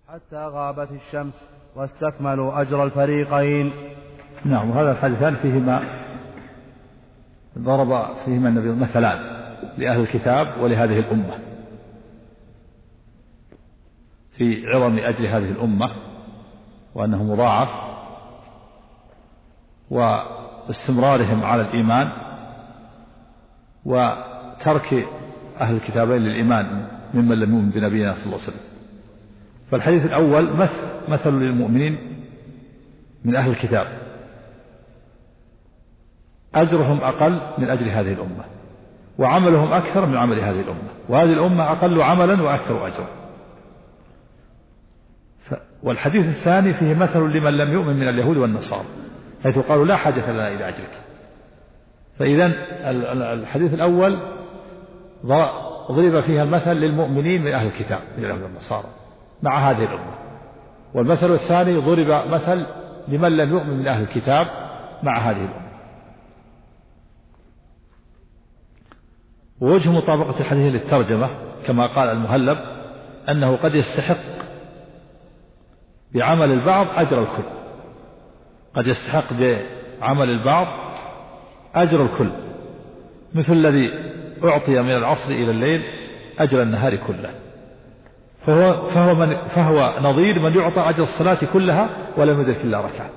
حتى غابت الشمس واستكملوا أجر الفريقين. نعم. وهذا الحديثان فيهما ضرب فيهما النبي مثلان لأهل الكتاب ولهذه الأمة في عظم أجر هذه الأمة وأنه مضاعف واستمرارهم على الإيمان وترك أهل الكتابين للإيمان ممن لم يؤمن بنبينا صلى الله عليه وسلم. فالحديث الأول مثل للمؤمنين من أهل الكتاب أجرهم أقل من أجر هذه الأمة وعملهم أكثر من عمل هذه الأمة، وهذه الأمة أقل عملا وأكثر أجرا. والحديث الثاني فيه مثل لمن لم يؤمن من اليهود والنصارى حيث قالوا لا حاجة لنا إلى أجرك. فإذا الحديث الأول ضرب فيها المثل للمؤمنين من أهل الكتاب من اليهود والنصارى مع هذه الأمة، والمثل الثاني ضرب مثل لمن لم يؤمن من أهل الكتاب مع هذه الأمة. ووجه مطابقة الحديث للترجمة كما قال المهلب أنه قد يستحق بعمل البعض أجر الكل، قد يستحق بعمل البعض أجر الكل، مثل الذي أعطي من العصر إلى الليل أجر النهار كله، فهو نظير من يعطى أجر الصلاة كلها ولم يدرك إلا ركعة.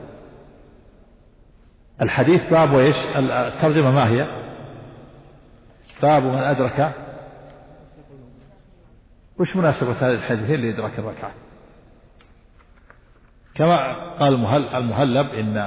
الحديث باب وإيش؟ الترجمة ما هي؟ باب من أدرك. وش مناسبة هذه الحديثين لإدراك الركعة؟ كما قال المهلب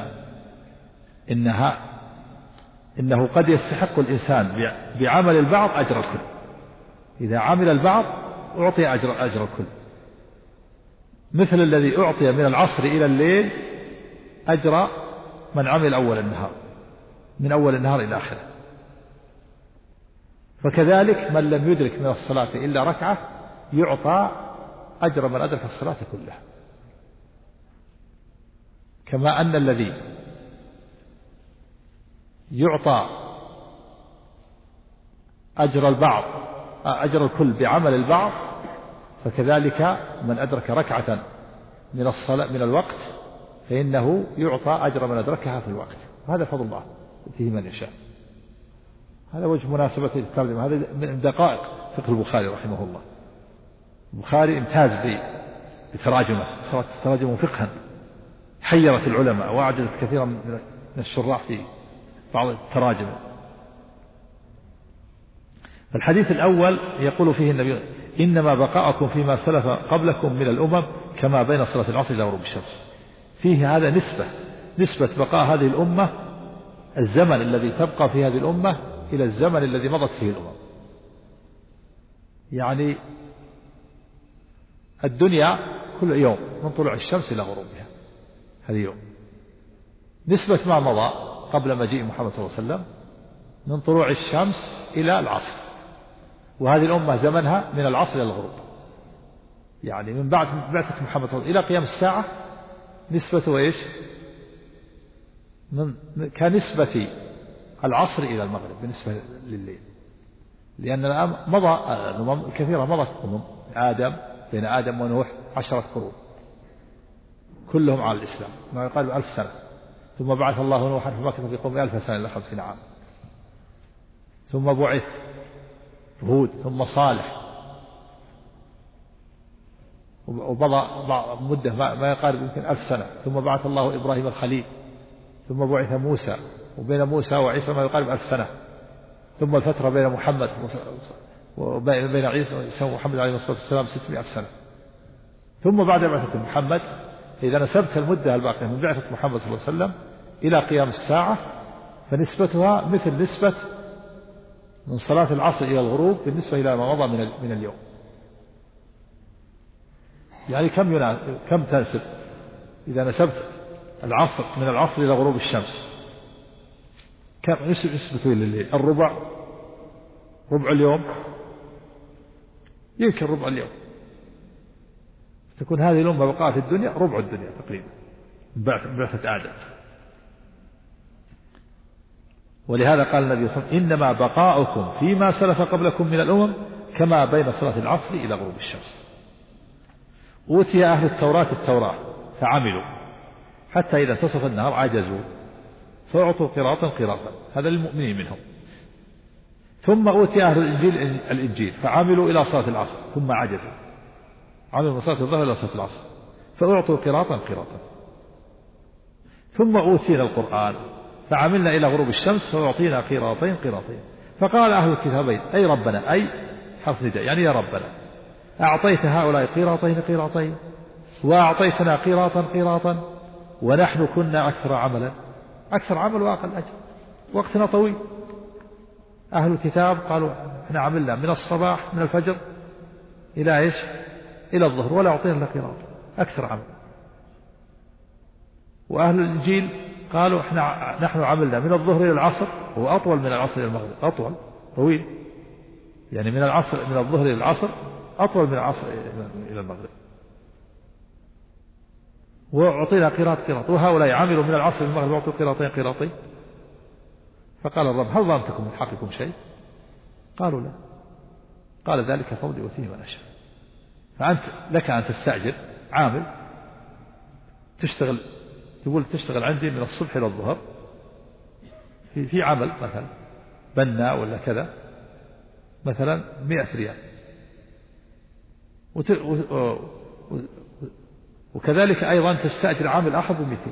إنه قد يستحق الإنسان بعمل البعض أجر الكل، إذا عمل البعض أعطي أجر الكل، مثل الذي أعطي من العصر إلى الليل أجر من عمل أول النهار، من أول النهار إلى آخره. فكذلك من لم يدرك من الصلاة إلا ركعة يعطى أجر من أدرك الصلاة كلها، كما أن الذي يعطى أجر الكل بعمل البعض فكذلك من أدرك ركعة من الصلاة من الوقت فإنه يعطى أجر من أدركها في الوقت. هذا فضل الله يؤتيه من يشاء. هذا وجه مناسبة الترجمة. هذا من دقائق فقه البخاري رحمه الله. البخاري امتاز بتراجمه، صارت تراجمه فقها حيرت العلماء وأعجزت كثيرا من الشراح في بعض التراجم. الحديث الأول يقول فيه النبي إنما بقاءكم فيما سلف قبلكم من الأمم كما بين صلاة العصر إلى غروب الشمس. فيه هذا نسبة بقاء هذه الأمة، الزمن الذي تبقى في هذه الأمة إلى الزمن الذي مضت فيه الأمم. يعني الدنيا كل يوم من طلوع الشمس إلى غروبها، هذه يوم. نسبة ما مضى قبل مجيء محمد صلى الله عليه وسلم من طلوع الشمس إلى العصر، وهذه الأمة زمنها من العصر إلى الغروب، يعني من بعد بعثة محمد صلى الله عليه وسلم إلى قيام الساعة نسبة إيش؟ كنسبة العصر إلى المغرب بالنسبة لليل، لأن مضى كثيرة مضت بين آدم ونوح 10 قرون كلهم على الإسلام ما يقارب 1000 سنة، ثم بعث الله نوحا فمكث في قومه 1000 سنة إلى 50 عام، ثم بعث هود ثم صالح، ومضى مدة ما يقارب يمكن 1000 سنة، ثم بعث الله إبراهيم الخليل، ثم بعث موسى، وبين موسى وعيسى ما يقارب 1000 سنة، ثم الفترة بين محمد وبين عيسى ومحمد عليه الصلاة والسلام 600 سنة، ثم بعد بعثة محمد. إذا نسبت المدة الباقية من بعثة محمد صلى الله عليه وسلم إلى قيام الساعة فنسبتها مثل نسبة من صلاة العصر إلى الغروب بالنسبة إلى ما مضى من اليوم. يعني كم تنسب إذا نسبت العصر من العصر إلى غروب الشمس؟ كم نسبته لليل؟ ربع اليوم، يمكن ربع اليوم. تكون هذه الأمة بقاء في الدنيا ربع الدنيا تقريبا بعثة آدم. ولهذا قال النبي صلى الله عليه وسلم إنما بقاؤكم فيما سلف قبلكم من الأمم كما بين صلاة العصر إلى غروب الشمس. أوتي أهل التوراة فعملوا حتى إذا انتصف النهار عجزوا فأعطوا قراطا هذا للمؤمنين منهم. ثم أوتي أهل الإنجيل فعملوا إلى صلاة العصر ثم عجزوا، عملوا من صلاة الظهر إلى صلاة العصر فأعطوا قراطا. ثم أوتينا القرآن فعملنا إلى غروب الشمس فأعطينا قراطين. فقال أهل الكتابين أي ربنا، أي حرف نداء يعني يا ربنا، أعطيت هؤلاء قراطين وأعطيتنا قراطا ونحن كنا أكثر عمل وأقل أجر، وقتنا طويل. أهل الكتاب قالوا احنا عملنا من الصباح من الفجر إلى إيش؟ إلى الظهر ولا أعطينا إلا قراط، أكثر عمل. وأهل الإنجيل قالوا نحن عملنا من الظهر إلى العصر، هو أطول من العصر إلى المغرب، أطول طويل، يعني من الظهر إلى العصر أطول من العصر إلى المغرب، وأعطينا قراط. وهؤلاء عملوا من العصر إلى المغرب وأعطوا قراطين. فقال الرب هل ظلمتكم من حقكم شيء؟ قالوا لا. قال ذلك فضلي أوتيه من أشاء. فأنت لك أن تستأجر عامل تقول تشتغل عندي من الصبح إلى الظهر في عمل مثلا بناء ولا كذا مثلا 100 ريال، وكذلك أيضا تستأجر عامل آخر ب200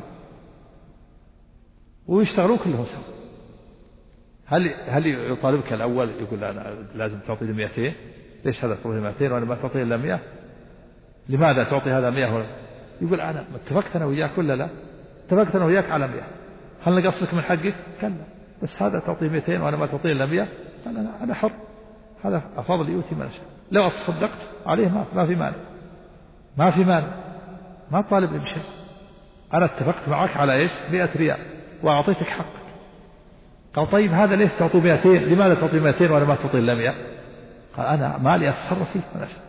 ويشتغلون كلهم سوا. هل يطالبك الأول يقول لا أنا لازم تعطي لي 200؟ ليش هذا تعطي 200 وأنا ما تعطي إلا 100؟ لماذا تعطي هذا 100 يقول أنا اتفقت أنا وياك ولا لا؟ اتفقت أنا وياك على 100، هل نقصك من حقك؟ كلا، بس هذا تعطي 200 وأنا ما تعطي إلا 100، قال أنا حر، هذا أفضل يؤتي من أشاء. لو تصدقت عليه ما في مانع، ما طالب بشيء، أنا اتفقت معك على إيش؟ 100 ريال وأعطيتك حقك. قال طيب هذا ليش تعطي 200؟ لماذا تعطي 200 وأنا ما تعطي إلا 100؟ قال أنا مالي أتصرف فيه من أشاء.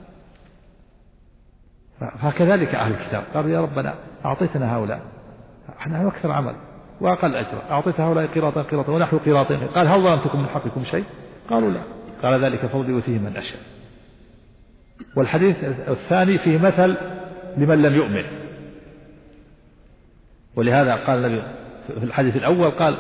فكذلك أهل الكتاب قالوا يا ربنا أعطيتنا هؤلاء نحن أكثر عمل وأقل أجر، أعطيت هؤلاء قراطا ونحن قراطين، قال هل ظلمتكم من حقكم شيء؟ قالوا لا. قال ذلك فضلي يؤتيه من أشاء. والحديث الثاني فيه مثل لمن لم يؤمن، ولهذا قال النبي في الحديث الأول قال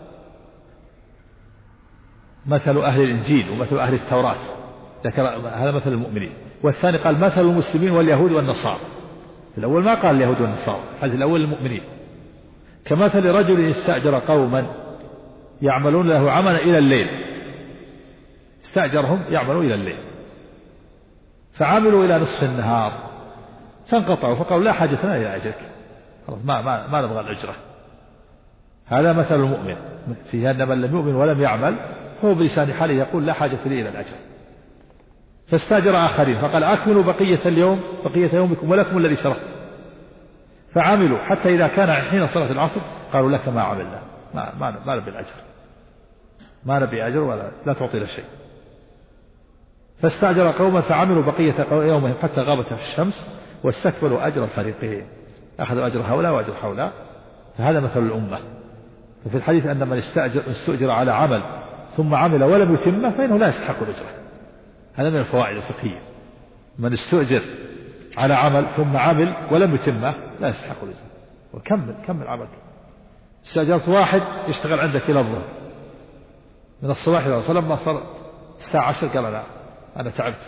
مثل أهل الإنجيل ومثل أهل التوراة، ذكر هذا مثل المؤمنين. والثاني قال مثل المسلمين واليهود والنصارى. في الأول ما قال اليهود والنصارى، الحديث الأول المؤمنين. كمثل رجل استأجر قوما يعملون له عملا إلى الليل، استأجرهم يعملوا إلى الليل فعملوا إلى نصف النهار فانقطعوا فقالوا لا حاجة لنا إلى أجرك، خلاص ما نبغى الأجرة. هذا مثل المؤمن، في أن من لم يؤمن ولم يعمل هو بلسان حاله يقول لا حاجة لي إلى الأجر. فاستأجر آخرين فقال أكملوا بقية يومكم ولكم الذي شرعت، فعملوا حتى إذا كان حين صلاة العصر قالوا لك ما عملنا، ما نبي الأجر، ما نبي أجر ولا لا تعطي له شيء. فاستأجر قوما فعملوا بقية يومهم حتى غابت الشمس واستكملوا أجر الفريقين، أخذوا أجر هؤلاء وأجر هؤلاء. فهذا مثل الأمة. ففي الحديث أن من استأجر على عمل ثم عمل ولم يتمه فإنه لا يستحق الأجرة. هذا من الفوائد الفقهية، من استأجر على عمل ثم عمل ولم يتمه لا يستحق الأجرة. وكمل عملك. استأجرت واحد يشتغل عندك إلى الظهر من الصباح إلى الظهر، لما صار الساعة 10 قال أنا تعبت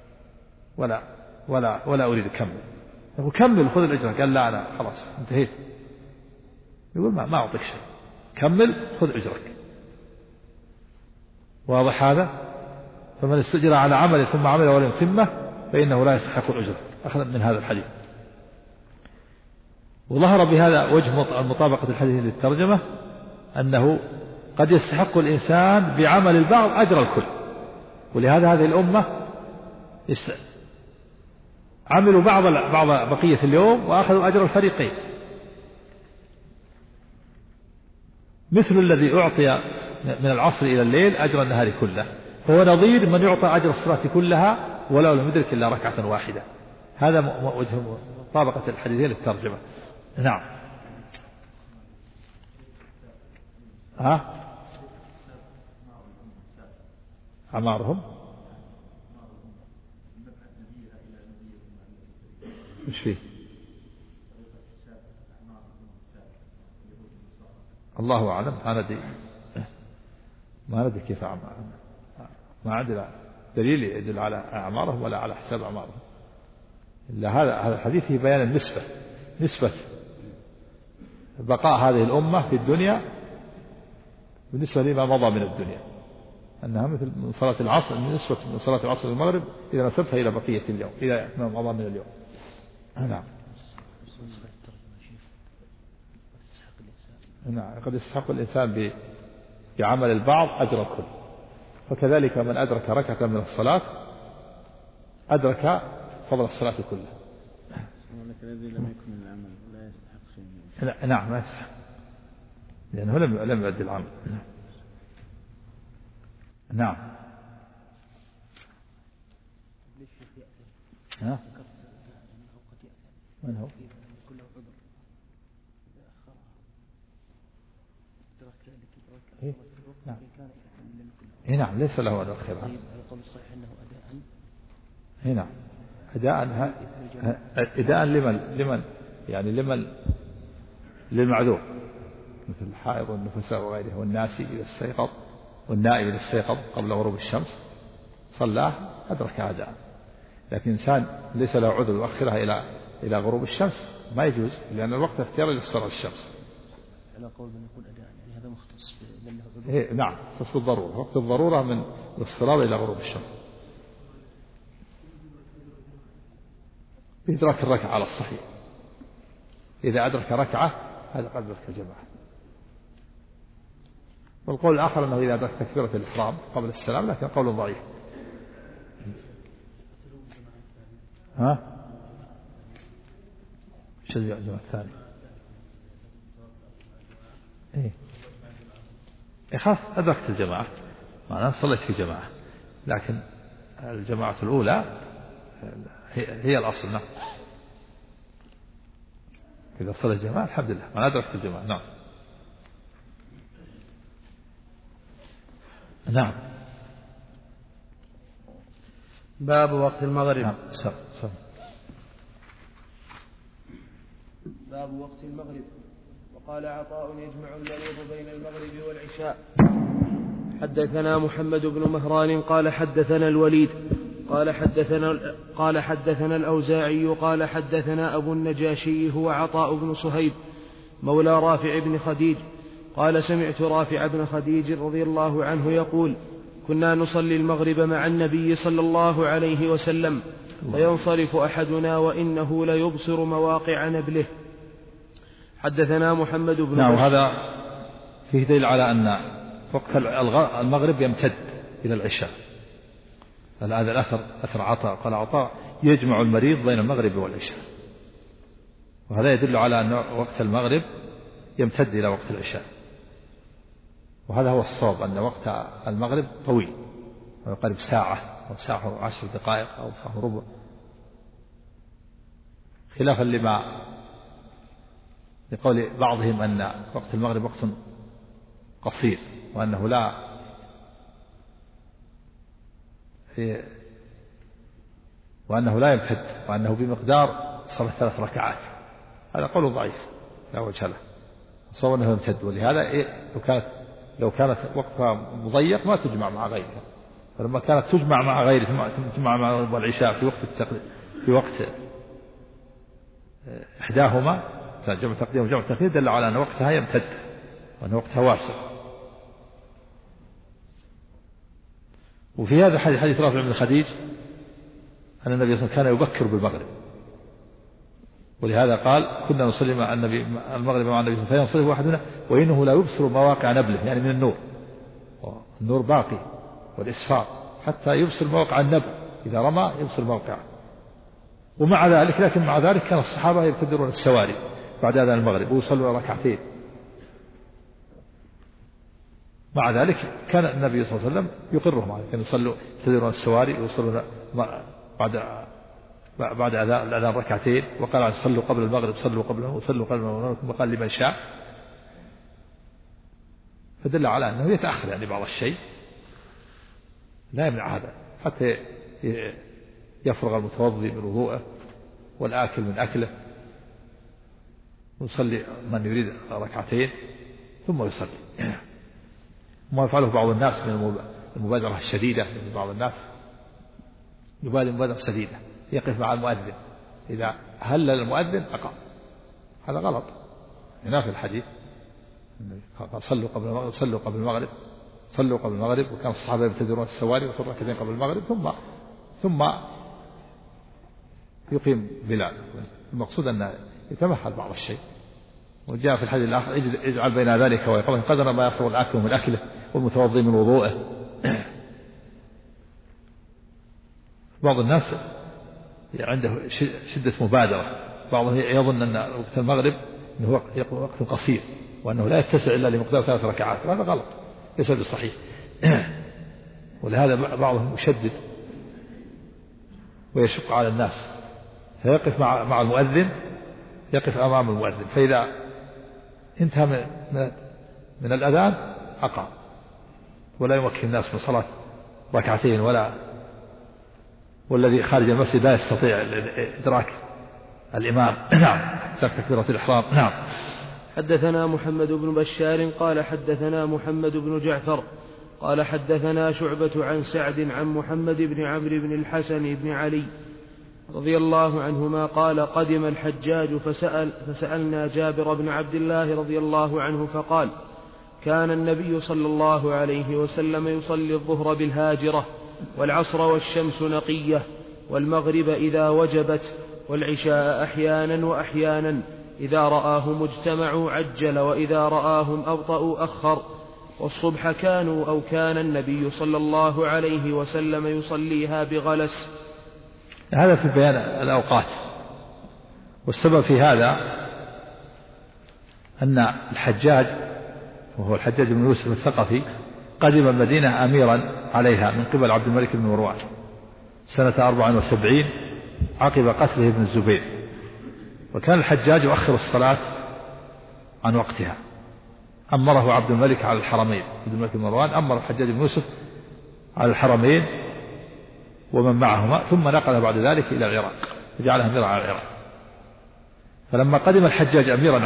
ولا أريد أكمل. يقول كمل خذ الأجرة، قال لا أنا خلاص انتهيت. يقول ما أعطيك شيء، كمل خذ أجرك. واضح هذا؟ فمن استأجر على عمل ثم عمل ولم يتمه فإنه لا يستحق الأجرة، أخذ من هذا الحديث. وظهر بهذا وجه مطابقة الحديث للترجمة، أنه قد يستحق الإنسان بعمل البعض أجر الكل. ولهذا هذه الأمة عملوا بعض بقية اليوم وأخذوا أجر الفريقين، مثل الذي أعطي من العصر إلى الليل أجر النهار كله، فهو نظير من يعطى أجر الصلاة كلها ولو لم يدرك إلا ركعة واحدة. هذا وجه مطابقة الحديثين للترجمة. نعم. أعمارهم مش فيه؟ الله أعلم. ما ندري كيف ما عندنا دليل يدل على أعمارهم ولا على حساب أعمارهم، إلا هذا الحديث في بيان نسبة بقاء هذه الأمة في الدنيا بالنسبة لما مضى من الدنيا، أنها مثل من صلاة العصر، نسبة من صلاة العصر للمغرب إذا نسبتها إلى بقية اليوم، إلى ما مضى من اليوم. نعم. نعم، قد يستحق الإنسان بعمل البعض أجر الكل، فكذلك من أدرك ركعة من الصلاة أدرك فضل الصلاة كلها. الذي لم يكن من العمل لا يستحق شيء. نعم، ما يستحق لأنه لم يؤدي العمل. نعم. ها؟ من هو؟ إيه؟ نعم. إيه نعم، ليس له أن يؤخرها. إيه نعم، أداء لمن يعني للمعذور مثل الحائض والنفساء وغيره، والناسي إذا استيقظ والنائم إذا استيقظ قبل غروب الشمس صلاه أدرك أداء. لكن إنسان ليس له عذر يؤخرها إلى غروب الشمس ما يجوز، لأن الوقت اختياري لصلاة الشمس. على قول من يكون أداء يعني هذا مختص إيه نعم، خصوص الضرورة، وقت الضرورة من الصلاة إلى غروب الشمس. إدراك الركعة على الصحيح، إذا أدرك ركعة هذا قد أدرك الجماعة. والقول الآخر أنه إذا أدرك تكبيرة الإحرام قبل السلام، لكن قول ضعيف. ها؟ شو الجماعة الثاني؟ إيه خلاص أدركت الجماعة، معناه صليت في جماعة، لكن الجماعة الأولى هي الأصل. نعم، إذا صلى الجماعة الحمد لله، أنا أدركت الجماعة. نعم. نعم. باب وقت المغرب. نعم. باب وقت المغرب. وقال عطاء يجمع المريض بين المغرب والعشاء. حدثنا محمد بن مهران قال حدثنا الوليد قال حدثنا الأوزاعي قال حدثنا أبو النجاشي هو عطاء بن صهيب مولى رافع بن خديج قال سمعت رافع بن خديج رضي الله عنه يقول كنا نصلي المغرب مع النبي صلى الله عليه وسلم فينصرف أحدنا وإنه ليبصر مواقع نبله. حدثنا محمد بن نعم. هذا فيه دليل على أن وقت المغرب يمتد إلى العشاء. هذا الأثر أثر عطاء، قال عطاء يجمع المريض بين المغرب والعشاء، وهذا يدل على أن وقت المغرب يمتد إلى وقت العشاء، وهذا هو الصواب، أن وقت المغرب طويل ويقارب ساعة أو ساعة وعشر دقائق أو ساعة وربع، خلافا لقول بعضهم أن وقت المغرب وقت قصير وأنه لا يمتد، وأنه بمقدار صلاة 3 ركعات. هذا قول ضعيف لا وجه له، صور أنه يمتد. ولهذا لو كانت وقتها مضيق ما تجمع مع غيرها، فلما كانت تجمع مع غيرها تجمع مع العشاء في وقت إحداهما، جمع تقديم وجمع تأخير، دل على أن وقتها يمتد وأن وقتها واسع. وفي هذا حديث رافع بن خديج أن النبي صلى الله عليه وسلم كان يبكر بالمغرب، ولهذا قال كنا نصلي مع النبي المغرب مع النبي فينصرف أحدنا وإنه لا يبصر مواقع نبله، يعني من النور باقي والإسفار حتى يبصر مواقع النبل، إذا رمى يبصر موقعه. لكن مع ذلك كان الصحابة يبتدرون السواري بعد أذان المغرب ويصلوا ركعتين. مع ذلك كان النبي صلى الله عليه وسلم يقرهم عليه، كانوا يبتدرون السواري ويصلون بعد الأذان ركعتين، وقال صلوا قبل المغرب صلوا قبله وصلوا قبل المغرب، ثم قال لمن شاء، فدل على أنه يتأخر يعني بعض الشيء، لا يمنع هذا حتى يفرغ المتوضي من وضوءه والآكل من أكله، ويصلي من يريد ركعتين ثم يصلي. ما يفعله بعض الناس من المبادرة الشديدة، من بعض الناس يبادر مبادرة شديدة، يقف مع المؤذن، إذا هلل المؤذن أقام، هذا غلط. هنا في الحديث صلوا قبل المغرب، وكان الصحابة يبتدرون السواري ويصلوا ركعتين قبل المغرب ثم يقيم بلال. المقصود أن يتمهل بعض الشيء. وجاء في الحديث الآخر اجعل بين ذلك ويقظة قدر ما يفرغ الآكل من أكله والمتوضي من وضوءه. بعض الناس عنده شدة مبادرة، بعضهم يظن أن وقت المغرب أنه وقت قصير وأنه لا يتسع إلا لمقدار 3 ركعات، وهذا غلط ليس بالصحيح. ولهذا بعضهم يشدد ويشق على الناس، فيقف مع المؤذن، يقف أمام المؤذن، فإذا انتهى من الأذان أقام، ولا يمكن الناس من صلاة ركعتين، والذي خارج المسجد لا يستطيع إدراك الإمام. نعم. تكبيرة الإحرام. نعم. حدثنا محمد بن بشار قال حدثنا محمد بن جعفر قال حدثنا شعبة عن سعد عن محمد بن عمرو بن الحسن بن علي رضي الله عنهما قال قدم الحجاج فسألنا جابر بن عبد الله رضي الله عنه فقال كان النبي صلى الله عليه وسلم يصلي الظهر بالهاجرة والعصر والشمس نقية والمغرب إذا وجبت والعشاء أحيانا وأحيانا، إذا رآهم اجتمعوا عجل وإذا رآهم أبطأوا أخر، والصبح كان النبي صلى الله عليه وسلم يصليها بغلس. هذا في بيان الأوقات، والسبب في هذا أن الحجاج وهو الحجاج بن يوسف الثقفي قدم المدينة أميرا عليها من قبل عبد الملك بن مروان سنة 74 عقب قتله ابن الزبير، وكان الحجاج يؤخر الصلاة عن وقتها، أمره عبد الملك على الحرمين. عبد الملك بن مروان أمر الحجاج بن يوسف على الحرمين ومن معهما، ثم نقل بعد ذلك إلى العراق وجعله أميرا على العراق. فلما قدم الحجاج أميرا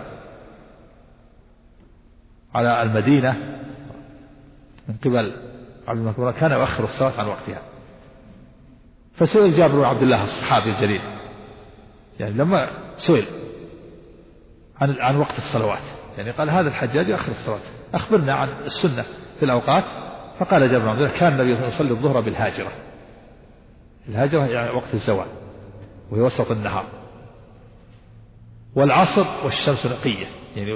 على المدينة من قبل عبد الملك بن مروان كان يؤخر الصلاة عن وقتها. فسئل جابر بن عبد الله الصحابي الجليل، يعني لما سئل عن وقت الصلوات، يعني قال هذا الحجاج يؤخر الصلاة، أخبرنا عن السنة في الأوقات. فقال جابر بن عبد الله كان النبي يصلي الظهر بالهاجرة. الهاجرة يعني وقت الزوال وهي وسط النهار، والعصر والشمس نقية يعني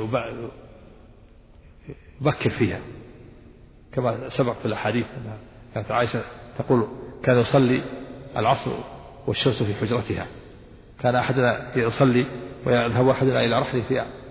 يبكر فيها، كما سبق في الأحاديث أنها كانت عائشة تقول كان يصلي العصر والشمس في حجرتها، كان أحدنا يصلي ويذهب أحدنا إلى رحله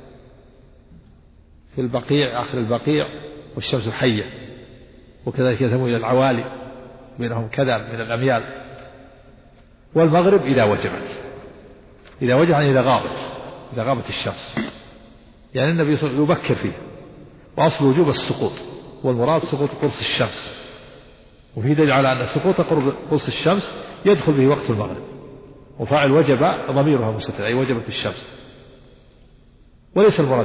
في البقيع آخر البقيع والشمس حية، وكذلك يذهبون إلى العوالي بينهم كذا من الأميال. والمغرب إذا وجبت يعني إذا غابت الشمس، يعني النبي صلى الله عليه وسلم يبكر فيه، وأصل وجوب السقوط، والمراد سقوط قرص الشمس، وفي دليل على أن سقوط قرص الشمس يدخل به وقت المغرب، وفاعل وجب ضميرها مستتر أي وجبت الشمس، وليس المراد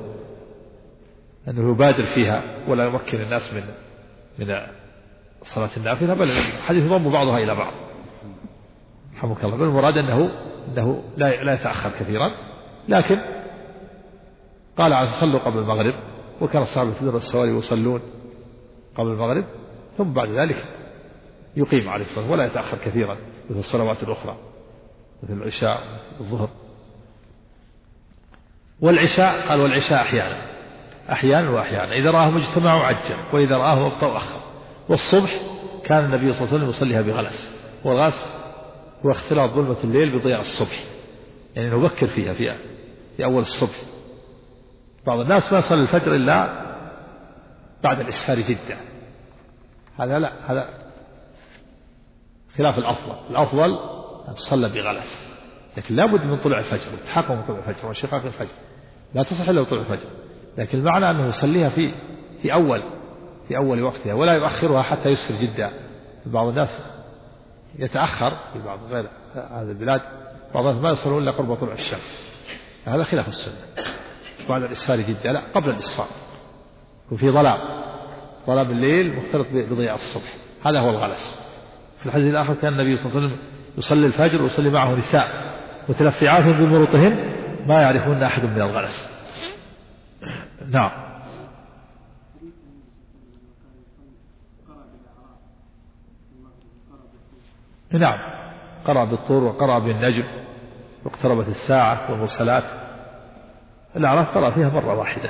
أنه يبادر فيها ولا يمكن الناس من صلاة النافلة، بل الحديث يضم بعضها إلى بعض رحمك الله. بل المراد أنه لا يتأخر كثيرا، لكن قال عن صلوا قبل المغرب، وكان الصحابة يتدرون السواري ويصلون قبل المغرب، ثم بعد ذلك يقيم عليه الصلاة ولا يتأخر كثيرا مثل الصلوات الأخرى مثل العشاء والظهر. والعشاء قال والعشاء أحيانا وأحيانا، إذا رآهم اجتمعوا عجل وإذا رآهم أبطأوا أخر. والصبح كان النبي صلى الله عليه وسلم يصليها بغلس، والغلس هو اختلاط ظلمة الليل بضياء الصبح، يعني نبكر فيها في أول الصبح. بعض الناس ما يصلي الفجر إلا بعد الإسفار جدا، هذا خلاف الأفضل أن تصلى بغلس، لكن لا بد من طلوع الفجر والتحقق من طلوع الفجر وانشقاق الفجر، لا تصح إلا بطلوع الفجر، لكن المعنى أنه يصليها في أول وقتها ولا يؤخرها حتى يسفر جدا. بعض الناس يتأخر في بعض غير هذه البلاد، بعض الناس ما يصلون إلا قرب طلوع الشمس، هذا خلاف السنة. بعد الإسفار جدا، لا قبل الإسفار، وفي ظلام الليل مختلط بضياء الصبح، هذا هو الغلس. في الحديث الآخر كان النبي صلى الله عليه وسلم يصلي الفجر ويصلي معه نساء متلفعات بمروطهن ما يعرفون أحد من الغلس. نعم. نعم، قرأ بالطور وقرأ بالنجم واقتربت الساعة والمرسلات. الأعراف قرأ فيها مرة واحدة.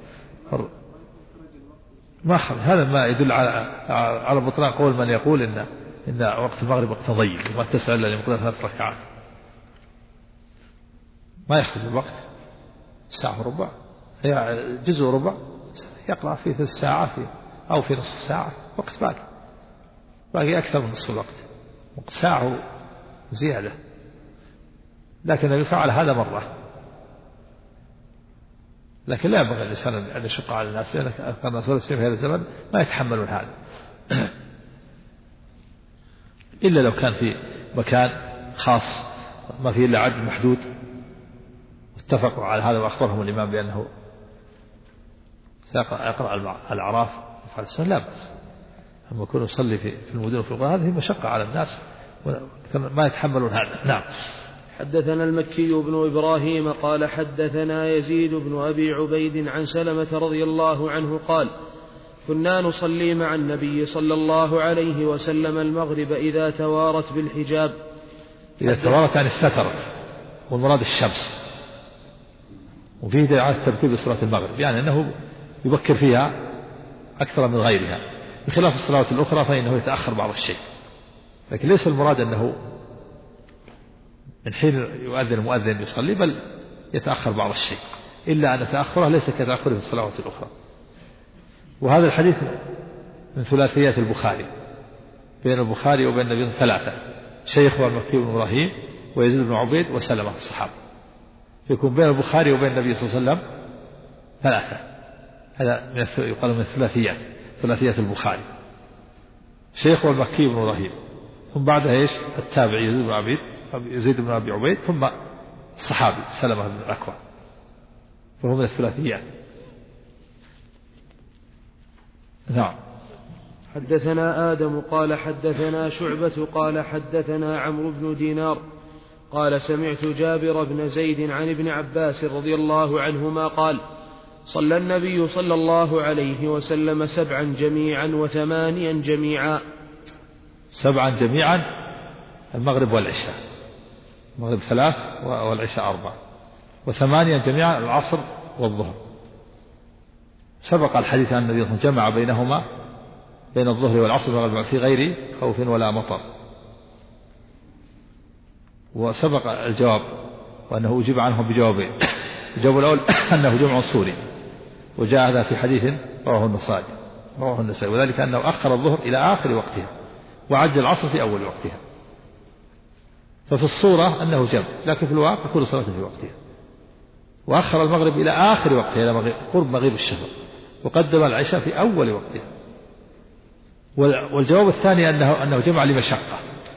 ما هذا ما يدل على بطلان قول من يقول إن وقت المغرب وقت ضيق وما تسأل إلا لمقدار 3 ركعات. ما يخرج الوقت ساعة وربع، هي جزء وربع، يقرأ في 3 ساعة أو في نصف ساعة، وقت باقي أكثر من نصف الوقت، وقت ساعة زيادة. لكن النبي فعل هذا مرة، لكن لا ينبغي الإنسان أن يشق على الناس، لأن الناس في هذا الزمن ما يتحملون هذا. إلا لو كان في مكان خاص ما فيه إلا عدد محدود اتفقوا على هذا وأخبرهم الإمام بأنه سيقرأ الأعراف يفعل السنة، لا بأس. أما يكون يصلي في المدن وفي القرى هذه مشقة على الناس ما يتحملون هذا. نعم. حدثنا المكي بن إبراهيم قال حدثنا يزيد بن أبي عبيد عن سلمة رضي الله عنه قال كنا نصلي مع النبي صلى الله عليه وسلم المغرب إذا توارت بالحجاب. إذا توارت يعني استترت، والمراد الشمس. وفيه دليل على الترتيب لصلاة المغرب، يعني أنه يبكر فيها أكثر من غيرها، بخلاف الصلوات الأخرى فإنه يتأخر بعض الشيء. لكن ليس المراد أنه من حين يؤذن المؤذن يصلي، بل يتأخر بعض الشيء، إلا أن تأخره ليس كتأخره في الصلوات الأخرى. وهذا الحديث من ثلاثيات البخاري، بين البخاري وبين النبي 3 شيخه المكي بن إبراهيم ويزيد بن عبيد وسلمة الصحابة، فيكون بين البخاري وبين النبي صلى الله عليه وسلم 3. هذا يقال من ثلاثيات البخاري، شيخه المكي بن إبراهيم، ثم بعدها إيش التابعي يزيد بن أبي عبيد، ثم الصحابي سلمة بن الأكوع، وهو من الثلاثيات. نعم. حدثنا آدم قال حدثنا شعبة قال حدثنا عمرو بن دينار قال سمعت جابر بن زيد عن ابن عباس رضي الله عنهما قال صلى النبي صلى الله عليه وسلم 7 جميعا و8 جميعا. 7 جميعا المغرب والعشاء، المغرب 3 والعشاء 4، و8 جميعا العصر والظهر. سبق الحديث عن النبي جمع بينهما بين الظهر والعصر والمغرب في غير خوف ولا مطر. وسبق الجواب وأنه أجيب عنه بجوابين. الجواب الأول أنه جمع صوري، وجاء هذا في حديث رواه النسائي، وذلك أنه أخر الظهر إلى آخر وقتها وعجل العصر في أول وقتها. ففي الصورة أنه جمع، لكن في الواقع كل صلاة في وقتها. وأخر المغرب إلى آخر وقتها إلى قرب مغيب الشفق، وقدم العشاء في أول وقتها. والجواب الثاني أنه جمع لمشقة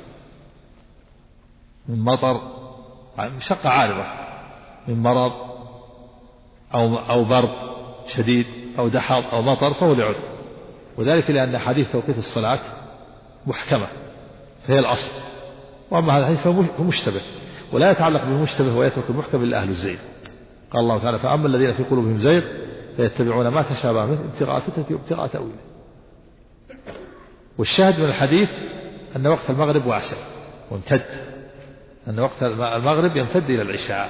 من مطر، مشقة عارضة من مرض أو برد شديد أو دحض أو مطر، فهو لعذر. وذلك لأن حديث توقيت الصلاة محكمة فهي الأصل، وأما هذا الحديث فهو مشتبه ولا يتعلق بالمشتبه ويترك المحكم إلا أهل الزيغ. قال الله تعالى فأما الذين في قلوبهم زيغ فيتبعون ما تشابه منه ابتغاء فتنة وابتغاء تأويله. والشاهد من الحديث أن وقت المغرب واسع وامتد، أن وقت المغرب يمتد إلى العشاء،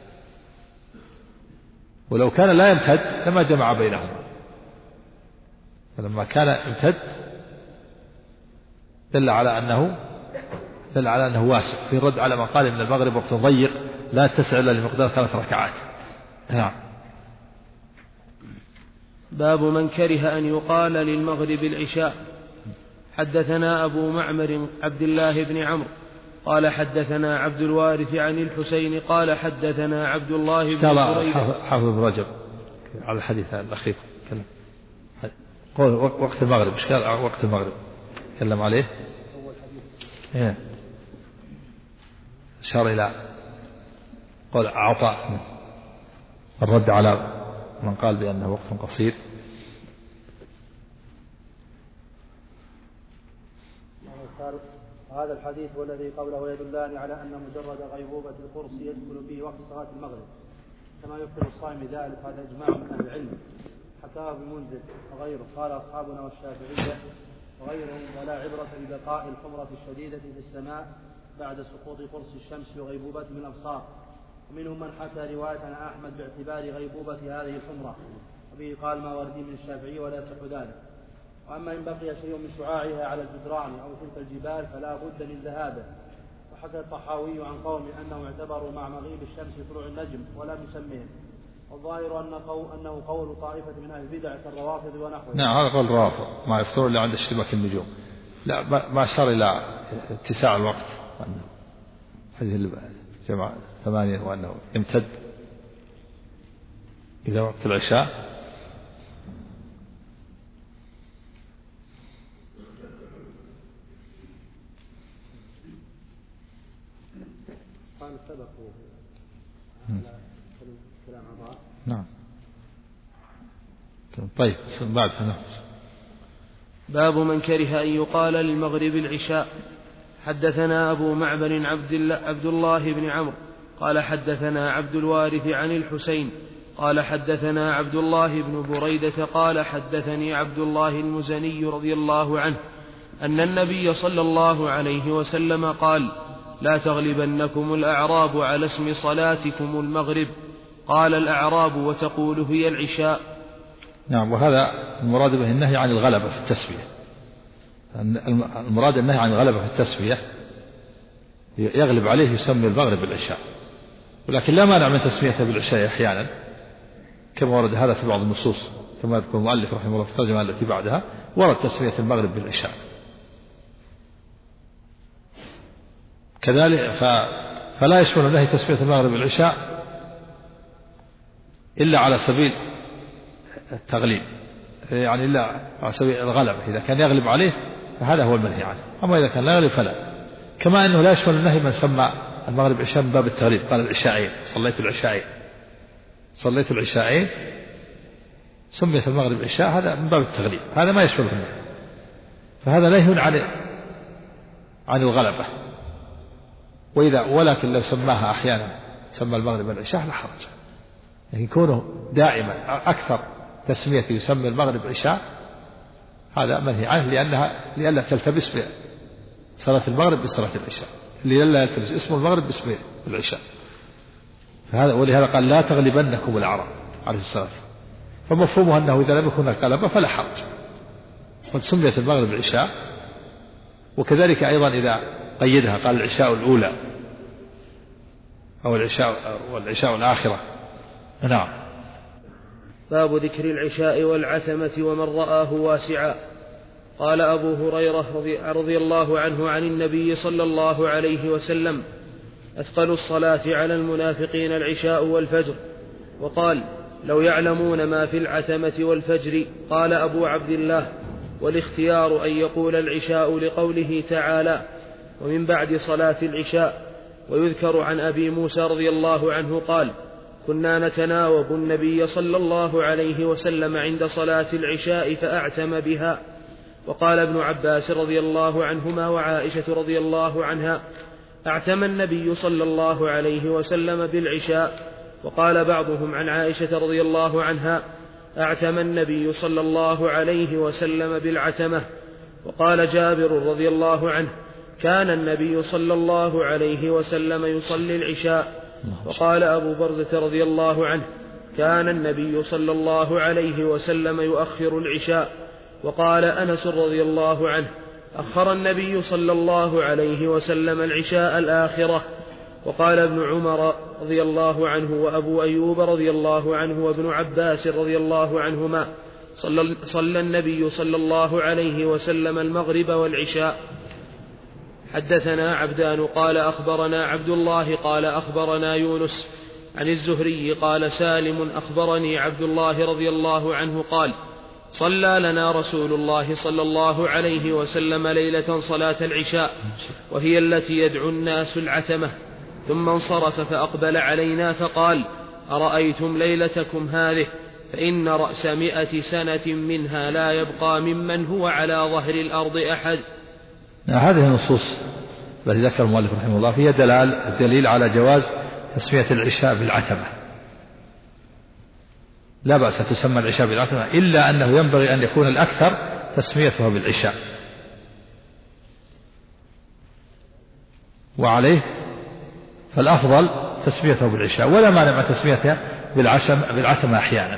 ولو كان لا يمتد لما جمع بينهما، فلما كان امتد دل على أنه واسع، في الرد على ما قال إن المغرب وقت ضيق لا تسع إلا لمقدار 3 ركعات. نعم. باب من كره أن يقال للمغرب العشاء. حدثنا أبو معمر عبد الله بن عمرو قال حدثنا عبد الوارث عن الحسين قال حدثنا عبد الله بن بريدة. حافظ بن رجب على الحديث الأخير قول وقت المغرب، إيش قال وقت المغرب تكلم عليه؟ أشار إلى قول عطاء الرد على من قال بأنه وقت قصير. هذا الحديث والذي قبله يدلان على أن مجرد غيبوبة القرص يدخل فيه وقت صلاة المغرب كما يفطر الصائم ذلك. هذا إجماع من أهل العلم حكاه ابن منذر وغيره. قال أصحابنا والشافعية وغيرهم: ولا عبرة ببقاء الحمرة الشديدة في السماء بعد سقوط قرص الشمس وغيبوبة من الأبصار. ومنهم من حكى رواية عن أحمد باعتبار غيبوبة هذه الحمرة، وبه قال ماوردي من الشافعي ولا يصح ذلك. وأما إن بقي شيء من شعاعها على الجدران أو تلك الجبال فلا بد من ذهابه. وحكى الطحاوي عن قوم أنهم اعتبروا مع مغيب الشمس طلوع النجم ولم يسمهم. والظاهر أنه قول طائفة من أهل البدع كالروافض ونحوهم. نعم هذا قول الروافض ما يفطرون إلا عند اشتباك النجوم. لا ما أشار إلى اتساع الوقت هذه الجماعة 8 وأنه يمتد إلى وقت العشاء. قال سبقوا كلام عطاء. نعم. طيب بعد باب من كره أن يقال للمغرب العشاء. حدثنا أبو معبر عبد الله بن عمرو قال حدثنا عبد الوارث عن الحسين قال حدثنا عبد الله بن بريدة قال حدثني عبد الله المزني رضي الله عنه أن النبي صلى الله عليه وسلم قال: لا تغلبنكم الأعراب على اسم صلاتكم المغرب. قال الأعراب وتقول هي العشاء. نعم. وهذا المراد به النهي عن الغلبة في التسوية. المراد النهي عن الغلبة في التسوية يغلب عليه يسمي المغرب بالعشاء، ولكن لا مانع من تسميته بالعشاء أحيانا كما ورد هذا في بعض النصوص، كما يذكر المؤلف رحمه الله في الترجمة التي بعدها ورد تسمية المغرب بالعشاء كذلك. فلا يشمل النهي تسمية المغرب بالعشاء إلا على سبيل التغليب، يعني إلا على سبيل الغلبة. إذا كان يغلب عليه فهذا هو المنهي عنه، أما إذا كان لا يغلب فلا. كما أنه لا يشمل النهي من سمى المغرب عشاء من باب التغليب، قال العشاءين صليت العشاءين سميت المغرب عشاء، هذا من باب التغليب، هذا ما يشمله النهي، فهذا نهي عن الغلبة. ولكن لو سماها أحيانا سمى المغرب العشاء لا حرج، لكن كونه دائما أكثر تسمية يسمى المغرب عشاء هذا منهي عنه، لئلا تلتبس بصلاة المغرب بصلاة العشاء، لئلا يلتبس اسم المغرب باسم العشاء. ولهذا قال: لا تغلبنكم الأعراب عليه الصلاة. فمفهومه أنه إذا لم يكن غلبة فلا حرج، قد سميت المغرب عشاء. وكذلك أيضا إذا قيدها قال العشاء الأولى أو والعشاء الآخرة. نعم. باب ذكر العشاء والعتمة ومن رآه واسعا. قال أبو هريرة رضي الله عنه عن النبي صلى الله عليه وسلم: أثقل الصلاة على المنافقين العشاء والفجر. وقال: لو يعلمون ما في العتمة والفجر. قال أبو عبد الله: والاختيار أن يقول العشاء لقوله تعالى: ومن بعد صلاة العشاء. ويذكر عن أبي موسى رضي الله عنه قال: كنا نتناوب النبي صلى الله عليه وسلم عند صلاة العشاء فأعتم بها. وقال ابن عباس رضي الله عنهما وعائشة رضي الله عنها: أعتم النبي صلى الله عليه وسلم بالعشاء. وقال بعضهم عن عائشة رضي الله عنها: أعتم النبي صلى الله عليه وسلم بالعتمة. وقال جابر رضي الله عنه: كان النبي صلى الله عليه وسلم يصلي العشاء. وقال أبو برزة رضي الله عنه: كان النبي صلى الله عليه وسلم يؤخر العشاء. وقال أنس رضي الله عنه: أخر النبي صلى الله عليه وسلم العشاء الآخرة. وقال ابن عمر رضي الله عنه وأبو أيوب رضي الله عنه وابن عباس رضي الله عنهما: صلى النبي صلى الله عليه وسلم المغرب والعشاء. حدثنا عبدان قال أخبرنا عبد الله قال أخبرنا يونس عن الزهري قال سالم أخبرني عبد الله رضي الله عنه قال: صلى لنا رسول الله صلى الله عليه وسلم ليلة صلاة العشاء وهي التي يدعو الناس العتمة، ثم انصرف فأقبل علينا فقال: أرأيتم ليلتكم هذه فإن رأس 100 سنة منها لا يبقى ممن هو على ظهر الأرض أحد. هذه النصوص التي ذكر المؤلف رحمه الله فيها دليل على جواز تسمية العشاء بالعتمة، لا بأس أن تسمى العشاء بالعتمة، إلا أنه ينبغي أن يكون الأكثر تسميتها بالعشاء، وعليه فالأفضل تسميته بالعشاء، ولا مانع من تسميتها بالعتمة أحيانا.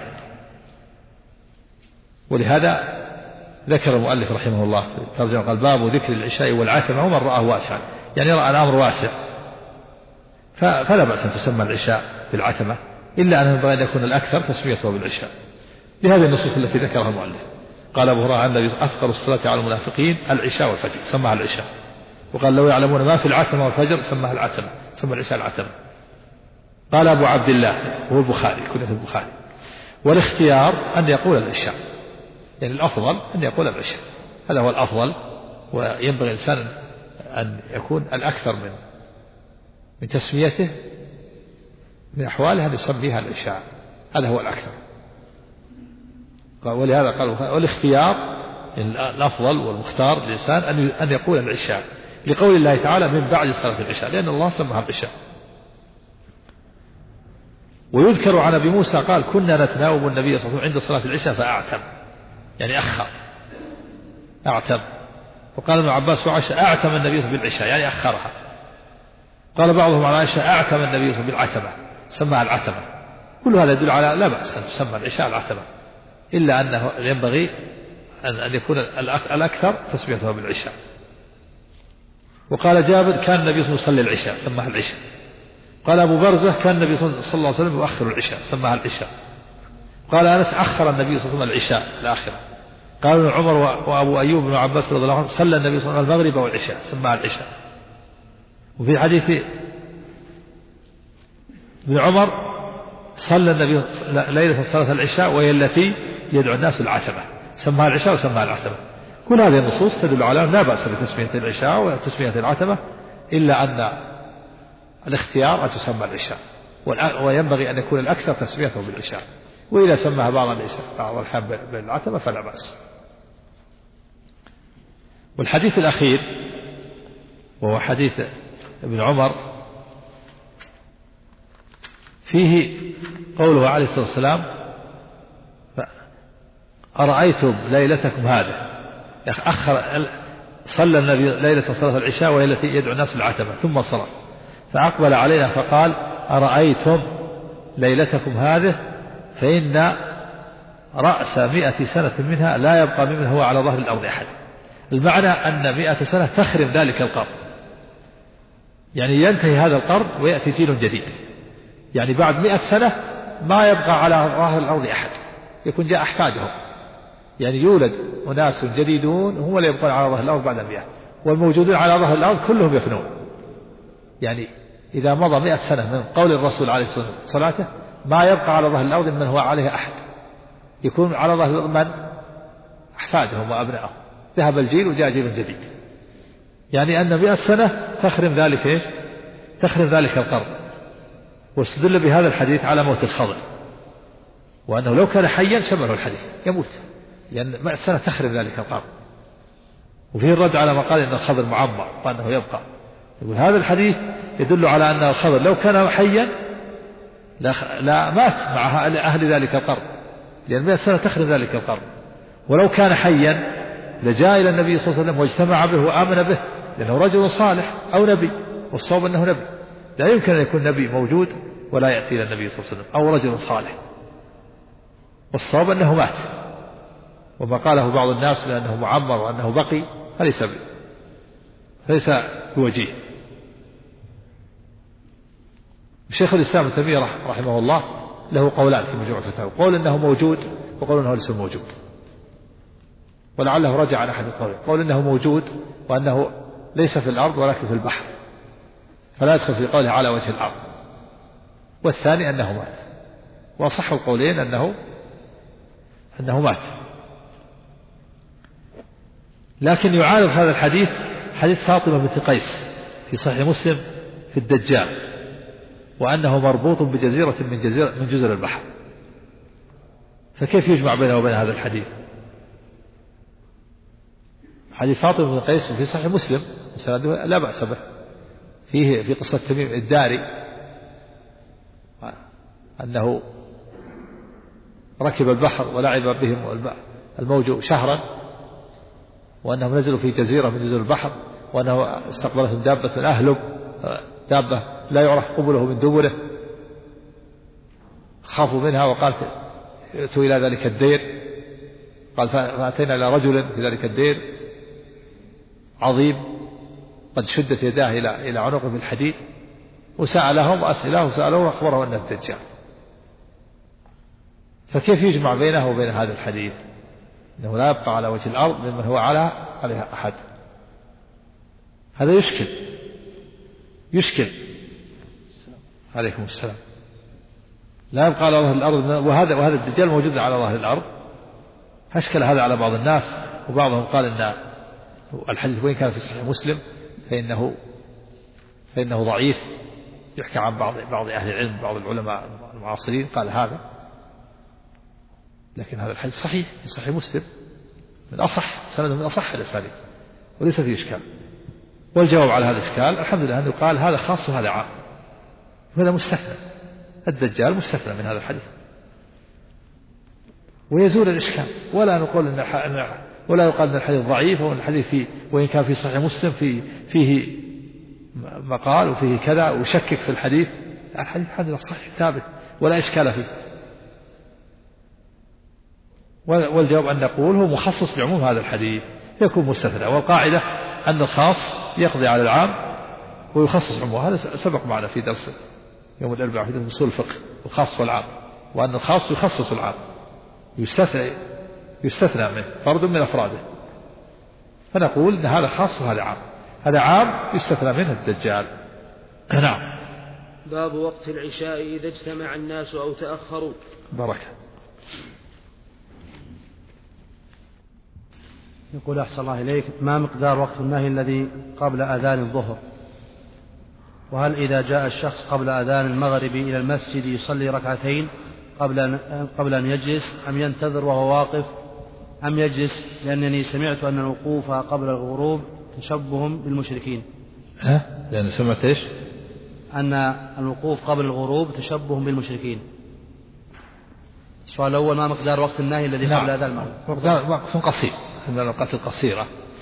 ولهذا ذكر المؤلف رحمه الله في الترجمة قال: باب ذكر العشاء والعتمة ومن رآه واسعا، يعني رأى الأمر واسع فلا بأس أن تسمى العشاء بالعتمة، إلا أنه ينبغي أن يكون الأكثر تسميته بالعشاء، لهذه النصوص التي ذكرها المؤلف. قال أبو هريرة: النبي أثقل الصلاة على المنافقين العشاء والفجر، سماها العشاء. وقال: لو يعلمون ما في العتمة والفجر سماها العتمة، سمى العشاء العتمة. قال أبو عبد الله هو البخاري، كنية البخاري: والاختيار أن يقول العشاء، يعني الأفضل أن يقول العشاء، هذا هو الأفضل، وينبغي الإنسان أن يكون الأكثر من تسميته من أحوالها أن يسميها العشاء، هذا هو الأكثر. ولهذا قال: والاختيار الأفضل والمختار للإنسان أن يقول العشاء، لقول الله تعالى: من بعد صلاة العشاء، لأن الله سماها العشاء. ويذكر عن أبي موسى قال: كنا نتناوب النبي صلى الله عليه وسلم عند صلاة العشاء فأعتم، يعني أخر، أعتم. وقال ابن عباس وعائشة: أعتم النبي بالعشاء، يعني أخرها. قال بعضهم على عائشة: أعتم النبي بالعتمة، سماها العتمة. كل هذا يدل على لا بأس أن تسمى العشاء العتمة، إلا أنه ينبغي أن يكون الأكثر تسميتها بالعشاء. وقال جابر: كان النبي صلى الله عليه وسلم يصلي العشاء، سماها العشاء. قال أبو برزة: كان النبي صلى الله عليه وسلم يؤخر العشاء، سماها العشاء. قال أنس: أخر النبي صلى الله عليه وسلم العشاء الآخرة. قال ابن عمر وأبو أيوب بن عباس رضي الله عنه: صلى النبي صلى الله عليه وسلم المغرب والعشاء، سماها العشاء. وفي حديث ابن عمر: صلى النبي ليلة صلاة العشاء وهي التي يدعو الناس العتمة، سماها العشاء وسماها العتمة. كل هذه النصوص تدل على لا بأس بتسمية العشاء وتسمية العتمة، إلا أن الاختيار أن تسمى العشاء، وينبغي أن يكون الأكثر تسميته بالعشاء، وإذا سماها بعض الأحيان بالعتمة فلا بأس. والحديث الأخير وهو حديث ابن عمر فيه قوله عليه الصلاة والسلام: أرأيتم ليلتكم هذه، صلى النبي ليلة صلاة العشاء وهي التي يدعو الناس العتمة، ثم صرف فأقبل علينا فقال: أرأيتم ليلتكم هذه فإن رأس 100 سنة منها لا يبقى ممن هو على ظهر الأرض أحد. المعنى أن 100 سنة تخرم ذلك القرن، يعني ينتهي هذا القرن ويأتي جيل جديد، يعني بعد 100 سنة ما يبقى على ظهر الأرض أحد، يكون جاء أحفادهم، يعني يولد أناس جديدون هم اللي يبقون على ظهر الأرض بعد 100، والموجودون على ظهر الأرض كلهم يفنون. يعني إذا مضى 100 سنة من قول الرسول عليه الصلاة والسلام ما يبقى على ظهر الأرض من هو عليه أحد، يكون على ظهر الأرض من أحفادهم وأبنائهم، ذهب الجيل وجاء جيل جديد، يعني أن 100 سنة تخرم ذلك إيش؟ تخرم ذلك القرن. واستدل بهذا الحديث على موت الخضر، وأنه لو كان حيا شبهه الحديث يموت، لأن 100 سنة تخرم ذلك القرن. وفيه الرد على ما قال إن الخضر معمر وأنه يبقى، يقول هذا الحديث يدل على أن الخضر لو كان حيا لا مات مع أهل ذلك القرن، لأن 100 سنة تخرم ذلك القرن. ولو كان حيا لجاء إلى النبي صلى الله عليه وسلم واجتمع به وآمن به، لأنه رجل صالح أو نبي، والصواب أنه نبي، لا يمكن أن يكون نبي موجود ولا يأتي إلى النبي صلى الله عليه وسلم، أو رجل صالح، والصواب أنه مات. وما قاله بعض الناس لأنه معمر وأنه بقي فليس بوجيه. الشيخ الإسلام ابن تيمية رحمه الله له قولان في مجموع الفتاوى، قول أنه موجود وقول أنه ليس موجود، ولعله رجع عن أحد القولين، قول أنه موجود وأنه ليس في الأرض ولكن في البحر فلا يدخل في قوله على وجه الأرض، والثاني أنه مات. وأصح القولين أنه مات، لكن يعارض هذا الحديث حديث فاطمة بنت قيس في صحيح مسلم في الدجال، وأنه مربوط بجزيرة من جزر البحر، فكيف يجمع بينه وبين هذا الحديث؟ حديث فاطمة بن قيس في صحيح مسلم سنده لا بأس به، فيه في قصة تميم الداري أنه ركب البحر ولعب بهم الموج شهرا، وأنهم نزلوا في جزيرة من جزر البحر، وأنه استقبلتهم دابة أهلب، دابة لا يعرف قبله من دبره، خافوا منها وقالت ائتوا إلى ذلك الدير، قال فأتينا إلى رجل في ذلك الدير عظيم قد شدت يداه إلى عنقه بالحديد، وسألهم أسئلة وسألوه وأخبره أنه الدجال. فكيف يجمع بينه وبين هذا الحديث؟ أنه لا يبقى على وجه الأرض ممن هو عليها أحد. هذا يشكل عليكم السلام. لا يبقى على ظهر الأرض، وهذا الدجال موجود على ظهر الأرض. أشكل هذا على بعض الناس، وبعضهم قال أن الحديث وإن كان في صحيح مسلم فإنه ضعيف، يحكى عن بعض أهل العلم، بعض العلماء المعاصرين قال هذا، لكن هذا الحديث صحيح في صحيح مسلم من أصح سند، من أصح الأساليب، وليس فيه إشكال. والجواب على هذا الإشكال الحمد لله أنه قال هذا خاص وهذا عام، وهذا مستثنى، الدجال مستثنى من هذا الحديث، ويزول الإشكال. ولا نقول ولا يقال أن الحديث ضعيف، وأن الحديث وإن كان في صحيح مسلم فيه مقال وفيه كذا وشكك في الحديث. الحديث الحمد لله صحيح ثابت ولا إشكال فيه. والجواب أن نقول هو مخصص بعموم هذا الحديث، يكون مستثنى، والقاعدة أن الخاص يقضي على العام ويخصص عمومه. هذا سبق معنا في درس يوم الأربعاء في درس أصول الفقه، الخاص والعام، وأن الخاص يخصص العام، يستثنى منه فرد من أفراده. فنقول أن هذا خاص وهذا عام، هذا عام يستثنى منه الدجال. نعم. باب وقت العشاء إذا اجتمع الناس أو تأخروا. بركة. يقول أحسن الله إليك، ما مقدار وقت النهي الذي قبل أذان الظهر؟ وهل إذا جاء الشخص قبل أذان المغرب إلى المسجد يصلي ركعتين قبل أن يجلس، أم ينتظر وهو واقف، أم يجلس؟ لأنني سمعت أن الوقوف قبل الغروب تشبه بالمشركين. لأن سمعت إيش؟ أن الوقوف قبل الغروب تشبه بالمشركين. السؤال الأول، ما مقدار وقت النهي الذي قبل أذان المغرب؟ مقدار وقت قصير، من الأوقات القصيرة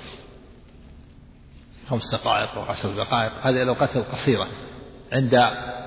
5 دقائق أو 10 دقائق، هذه الأوقات القصيرة عند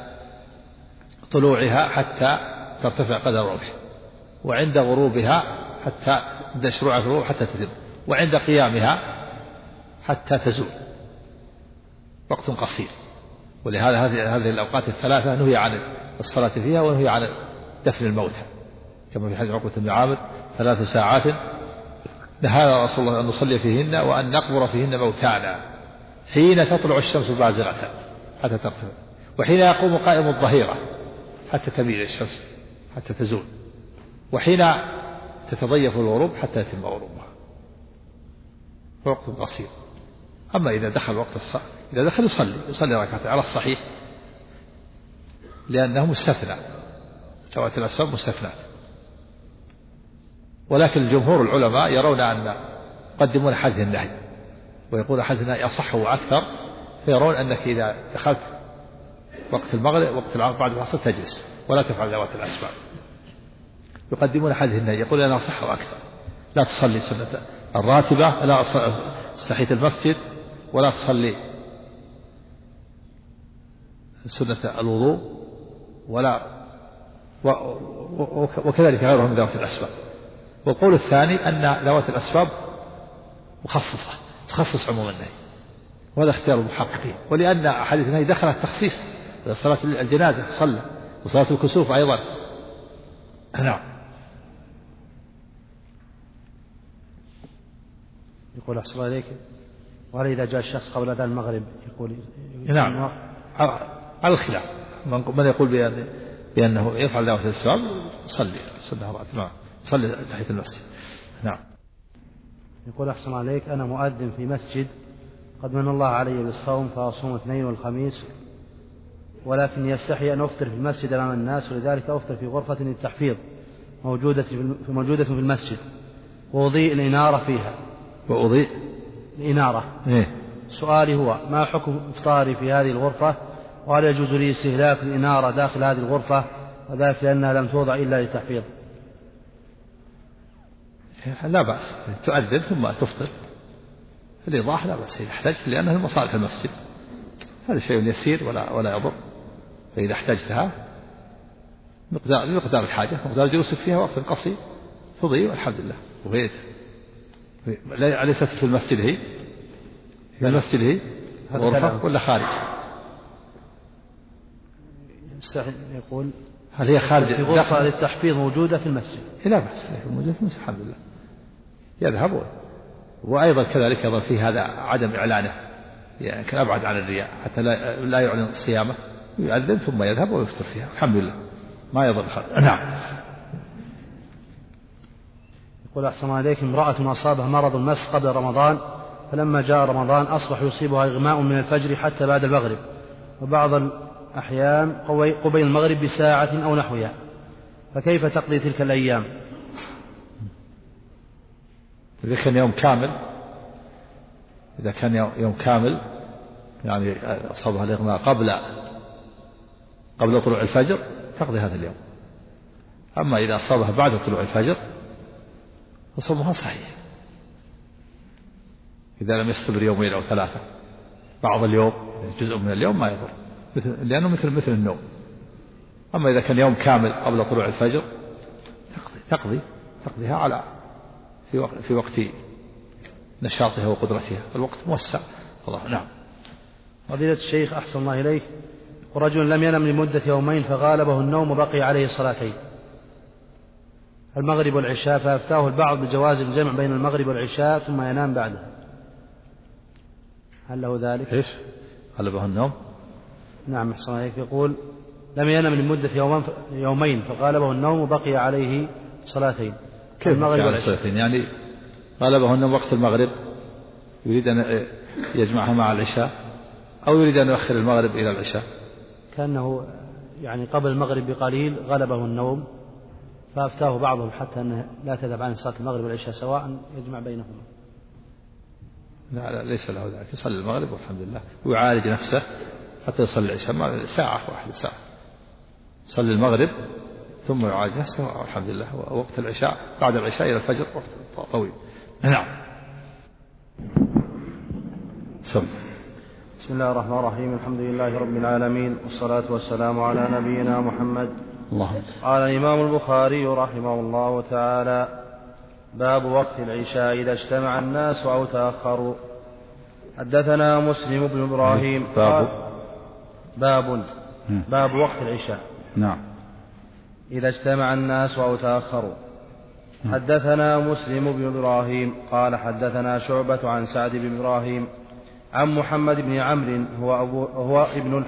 طلوعها حتى ترتفع قدر الرمح، وعند غروبها حتى عند شروع الغروب حتى تتم، وعند قيامها حتى تزول، وقت قصير. ولهذا هذه الأوقات الثلاثة نهي عن الصلاة فيها، ونهي عن دفن الموتى، كما في حديث عقبة بن عامر 3 ساعات نهانا رسول الله أن نصلي فيهن وأن نقبر فيهن موتانا، حين تطلع الشمس بازغة حتى ترتفع، وحين يقوم قائم الظهيرة حتى تميل الشمس حتى تزول، وحين تتضيف الغروب حتى يتم غروبها، وقت قصير. أما إذا دخل وقت الصلاة، إذا دخل يصلي ركعتين على الصحيح، لأنه مستثنى، ذوات الأسباب مستثنى. ولكن الجمهور العلماء يرون أن يقدمون حديث النهي، ويقول حديث النهي أصح وأكثر، فيرون أنك إذا دخلت وقت المغرب وقت العصر بعد العصر تجلس ولا تفعل ذوات الأسباب. يقدمون حديث النهي، يقول أنا أصح وأكثر، لا تصلي سنة الراتبة، لا تحية المسجد، ولا تصلي سنة الوضوء، وكذلك غيرهم من ذوات الأسباب. والقول الثاني أن ذوات الأسباب مخصصة تخصص عموم النهي، وهذا اختيار المحققين، ولأن أحاديث النهي دخلت تخصيص، صلاة الجنازة تصلى، وصلاة الكسوف أيضا. نعم. يقول أحسن الله إليك، وهل إذا جاء الشخص قبل أذان المغرب يقول؟ نعم، على الخلاف، من يقول بأنه يفعل ذوات الأسباب صلي السنة الراتبة، صلي تحية المسجد. نعم. يقول أحسن عليك، أنا مؤذن في مسجد قد من الله علي بالصوم فأصوم الاثنين والخميس، ولكن يستحي أن أفطر في المسجد أمام الناس، ولذلك أفطر في غرفة للتحفيظ موجودة في المسجد، وأضيء الإنارة فيها. وأضيء الإنارة. إيه؟ سؤالي هو ما حكم إفطاري في هذه الغرفة، وهل يجوز لي استهلاك الإنارة داخل هذه الغرفة، وذلك لأنها لم توضع إلا للتحفيظ؟ لا بأس، تؤذن ثم تفطر الإيضاح لا بأس إذا احتجت، لأنها المصالح المسجد، هذا شيء يسير ولا يضر. فإذا احتجتها بمقدار الحاجة، مقدار جلوسك فيها وقت قصير تضيء والحمد لله. وهي ليست في المسجد، هي في المسجد هي غرفة ولا خارج؟ يقول هل هي خارج؟ في غرفة للتحفيظ موجودة في المسجد. لا بأس، موجودة في المسجد الحمد لله، يذهب. وأيضا كذلك أيضا في هذا عدم إعلانه، يعني كان أبعد عن الرياء حتى لا يعلن صيامه، يؤذن ثم يذهب ويفطر فيها الحمد لله، ما يضر الخلق. نعم. يقول أحسن عليك، امرأة أصابها مرض المس قبل رمضان، فلما جاء رمضان أصبح يصيبها إغماء من الفجر حتى بعد المغرب، وبعض الأحيان قبيل المغرب بساعة أو نحوها، فكيف تقضي تلك الأيام؟ إذا كان يوم كامل يعني أصابها الإغماء قبل طلوع الفجر تقضي هذا اليوم. أما إذا أصابها بعد طلوع الفجر فصومها صحيح، إذا لم يستمر يومين أو ثلاثة، بعض اليوم جزء من اليوم ما يضر، لأنه مثل النوم. أما إذا كان يوم كامل قبل طلوع الفجر تقضيها على في وقت نشاطها وقدرتها، الوقت موسع. الله. نعم. فضيلة الشيخ أحسن الله إليك، ورجل لم ينم لمدة يومين فغالبه النوم وبقي عليه صلاتين، المغرب والعشاء، فأفتاه البعض بجواز الجمع بين المغرب والعشاء ثم ينام بعده، هل له ذلك؟ إيش غلبه النوم؟ نعم أحسن الله إليك، يقول لم ينم لمدة يومين فغالبه النوم وبقي عليه صلاتين. كيف المغرب والعشاء؟ يعني غلبه النوم وقت المغرب يريد أن يجمعها مع العشاء، أو يريد أن يؤخر المغرب إلى العشاء؟ كأنه يعني قبل المغرب بقليل غلبه النوم، فأفتاه بعضهم حتى أنه لا تذهب عن صلاة المغرب والعشاء سواء، يجمع بينهما. لا ليس له ذلك، يصلي المغرب والحمد لله ويعالج نفسه حتى يصلي العشاء ساعة واحدة، يصلي المغرب ثم يعالج نفسه والحمد لله. ووقت العشاء بعد العشاء إلى الفجر وقت طويل. نعم. بسم الله الرحمن الرحيم، الحمد لله رب العالمين، والصلاة والسلام على نبينا محمد. قال الإمام البخاري رحمه الله تعالى: باب وقت العشاء إذا اجتمع الناس أو تأخروا. حدثنا مسلم بن إبراهيم. باب وقت العشاء. نعم. إذا اجتمع الناس أو تأخروا. حدثنا مسلم بن إبراهيم قال حدثنا شعبة عن سعد بن إبراهيم عن محمد بن عمرو هو ابن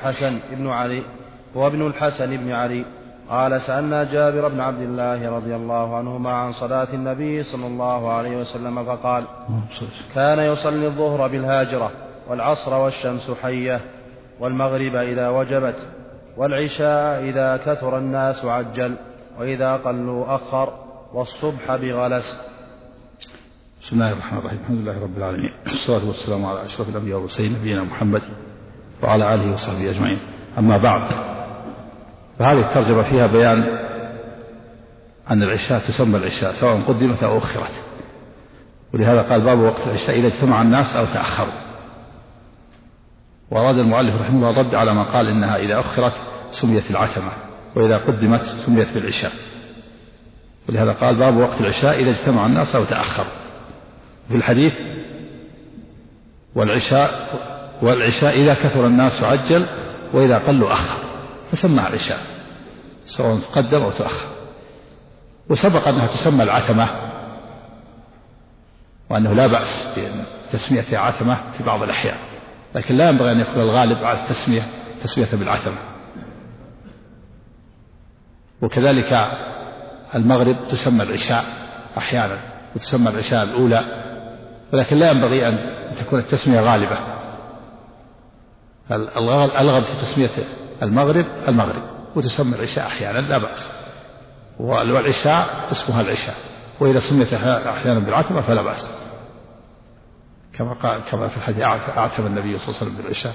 الحسن بن علي قال: سألنا جابر بن عبد الله رضي الله عنهما عن صلاة النبي صلى الله عليه وسلم فقال: كان يصلي الظهر بالهاجرة، والعصر والشمس حية، والمغرب إذا وجبت، والعشاء إذا كثر الناس عجل، وإذا قلوا أخر، والصبح بغلس. بسم الله الرحمن الرحيم، الحمد لله رب العالمين، والصلاة والسلام على أشرف الأنبياء والمرسلين نبينا محمد وعلى آله وصحبه أجمعين. أما بعد، فهذه الترجمة فيها بيان أن العشاء تسمى العشاء سواء قدمت أو أخرت، ولهذا قال: باب وقت العشاء إذا اجتمع الناس أو تأخروا. وأراد المؤلف رحمه الله الرد على ما قال إنها إذا أخرت سميت العتمة، وإذا قدمت سميت بالعشاء، ولهذا قال: باب وقت العشاء إذا اجتمع الناس أو تأخروا. في الحديث: والعشاء إذا كثر الناس عجل، وإذا قلوا أخر، فسمى العشاء سواء قدم أو تأخر. وسبق أنها تسمى العتمة، وأنه لا بأس بتسميتها عتمة في بعض الأحيان، لكن لا ينبغي أن يكون الغالب على تسمية بالعتمة. وكذلك المغرب تسمى العشاء أحيانا، وتسمى العشاء الأولى، ولكن لا ينبغي أن تكون التسمية غالبة. الألغب في تسمية المغرب وتسمى العشاء أحيانا لا بأس، والعشاء اسمها العشاء، وإذا سميت أحيانا بالعتمة فلا بأس، كما في الحديث أعتم النبي صلى الله عليه وسلم بالعشاء،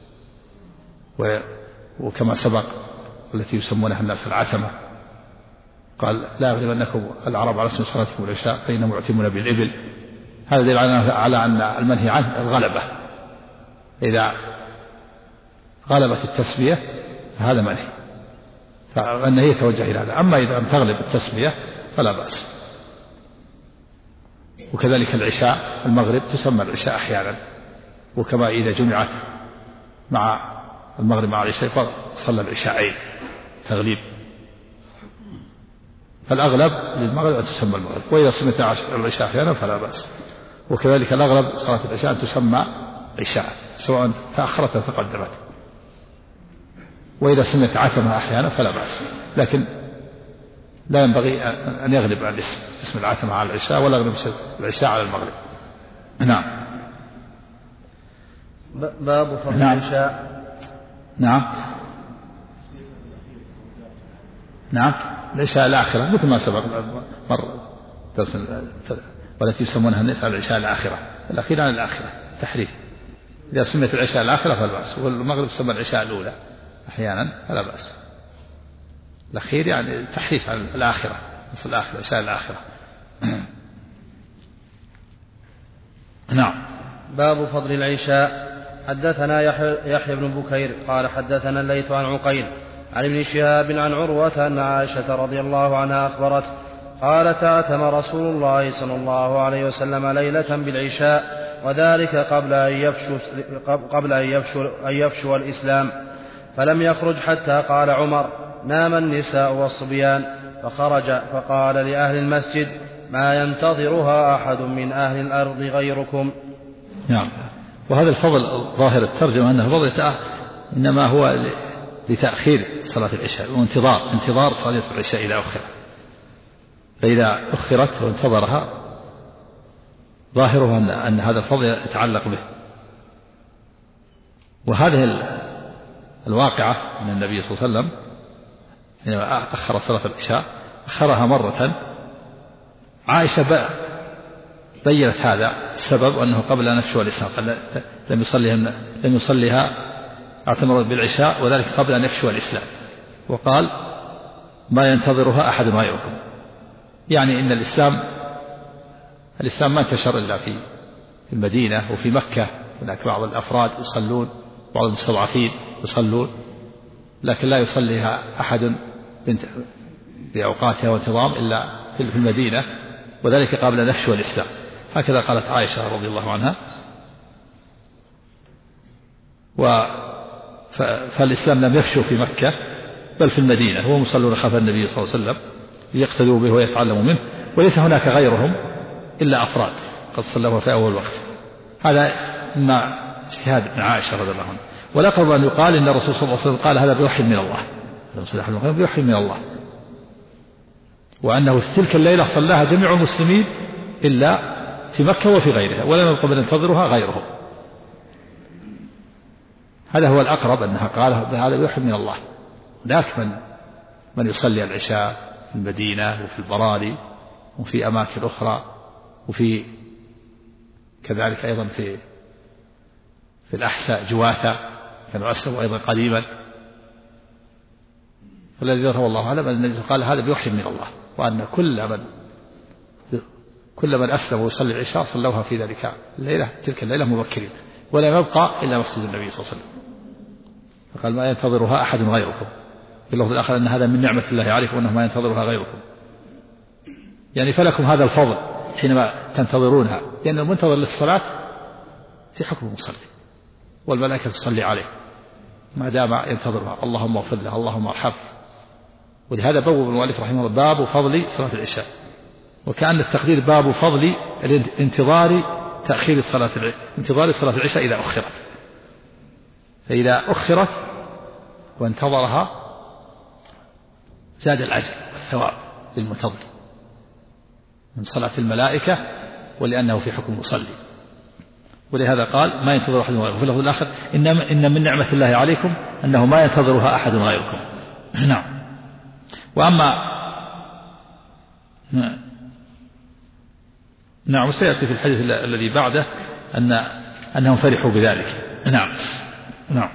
وكما سبق التي يسمونها الناس العتمة، قال لا يغلبنكم العرب على اسم صلاتكم العشاء فإنهم يعتمون بالإبل. هذا دليل على أن المنهي عنه الغلبة، إذا غلبت التسمية فهذا منهي، فالنهي يتوجه إلى هذا. أما إذا لم تغلب التسمية فلا بأس. وكذلك العشاء المغرب تسمى العشاء أحيانا، وكما إذا جمعت مع المغرب مع العشاء صلى العشاءين تغليب، فالأغلب للمغرب أن تسمى المغرب، وإذا سميت العشاء أحيانا فلا بأس. وكذلك الأغلب صلاة العشاء أن تسمى عشاء سواء تأخرت أو تقدمت، وإذا سميت عتمة أحيانا فلا بأس، لكن لا ينبغي أن يغلب اسم العتمة على العشاء ولا يغلب العشاء على المغرب. نعم. باب فضل العشاء. نعم العشاء الآخرة مثل ما سبق مر درس، والتي يسمونها الناس على العشاء الآخرة، الأخيرة عن الآخرة تحريف. إذا سميت العشاء الآخرة فلا بأس، والمغرب تسمى العشاء الأولى أحيانا فلا بأس. الأخير يعني تحريف عن الآخرة، مثل الآخرة العشاء الآخرة. نعم. باب فضل العشاء. حدثنا يحيى بن بكير قال حدثنا الليث عن عقيل عن ابن شهاب عن عروة أن عائشة رضي الله عنها أخبرت قالت اعتم رسول الله صلى الله عليه وسلم ليلة بالعشاء، وذلك قبل أن يفشو الإسلام، فلم يخرج حتى قال عمر نام النساء والصبيان، فخرج فقال لأهل المسجد ما ينتظرها أحد من أهل الأرض غيركم. نعم. وهذا الفضل ظاهر الترجمة أنه فضل إنما هو لتأخير صلاة العشاء وانتظار صلاة العشاء إذا أخرت، فإذا أخرت وانتظرها ظاهره أن هذا الفضل يتعلق به. وهذه الواقعة من النبي صلى الله عليه وسلم حينما أخر صلاة العشاء أخرها مرة، عائشة بيّنت هذا السبب أنه قبل أن يفشو الإسلام لم يصليها اعتمر بالعشاء، وذلك قبل أن يفشو الإسلام، وقال ما ينتظرها أحد غيركم، يعني إن الإسلام ما انتشر إلا في المدينة وفي مكة، هناك بعض الأفراد يصلون، بعض المستضعفين يصلون، لكن لا يصليها أحد بأوقاتها وانتظام إلا في المدينة، وذلك قبل أن يفشو الإسلام. هكذا قالت عائشة رضي الله عنها. فالإسلام لم يفشو في مكة بل في المدينة، هم يصلون خلف النبي صلى الله عليه وسلم ليقتدوا به ويتعلموا منه، وليس هناك غيرهم إلا أفراد قد صلوا في أول وقت. هذا ما اجتهاد ابن عائشة رضي الله عنها. والأقرب أن يقال إن الرسول صلى الله عليه وسلم قال هذا بوحي من الله، بوحي من الله، وأنه في تلك الليلة صلاها جميع المسلمين إلا في مكة وفي غيرها، ولم يبق من ينتظرها غيرهم. هذا هو الأقرب أنها قال هذا بوحي من الله. هناك من يصلي العشاء في المدينة وفي البراري وفي أماكن أخرى، وفي كذلك أيضا في الأحساء جواثة كانوا أسلموا أيضا قديما. فالذي يظهر الله أعلم أن النبي قال هذا بوحي من الله، وأن كل من أسلم ويصلي العشاء صلوها في تلك الليلة مبكرين، ولا يبقى إلا مسجد النبي صلى الله عليه وسلم. فقال ما ينتظرها أحد غيركم، في اللفظ الآخر أن هذا من نعمة الله عليكم وأنه ما ينتظرها غيركم، يعني فلكم هذا الفضل حينما تنتظرونها، لأن المنتظر للصلاة في حكم المصلي، والملائكة تصلي عليه ما دام ينتظرها، اللهم اغفر له اللهم ارحمه. ولهذا بوب المؤلف رحمه الله باب فضل صلاة العشاء، وكأن التقدير باب فضل انتظار صلاة العشاء إذا أخرت. فإذا أخرت وانتظرها زاد الأجر والثواب للمنتظر من صلاة الملائكة ولأنه في حكم مصلي. ولهذا قال ما ينتظر أحد غيركم. في اللفظ الآخر إن من نعمة الله عليكم أنه ما ينتظرها أحد غيركم. نعم. وأما نعم سيأتي في الحديث الذي بعده أنهم فرحوا بذلك. نعم. نعم.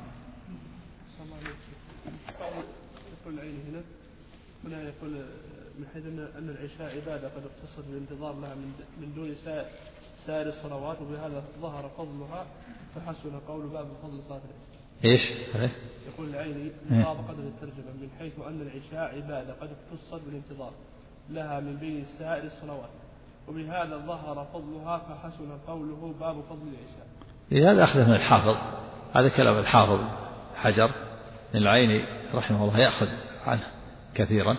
هنا يقول من حيث أن العشاء عبادة قد اقتصر بالانتظار لها من دون سائر الصلوات، وبهذا ظهر فضلها فحسن قول باب فضل صلاة العشاء. إيش؟ يقول العيني مطابقة للترجمة من حيث أن العشاء عبادة قد اقتصر بالانتظار لها من بين سائر الصلوات، وبهذا ظهر فضلها فحسن قوله باب فضل العشاء. هذا أخذ من الحافظ، هذا كلام الحافظ حجر من العيني رحمه الله، يأخذ عنه كثيرا.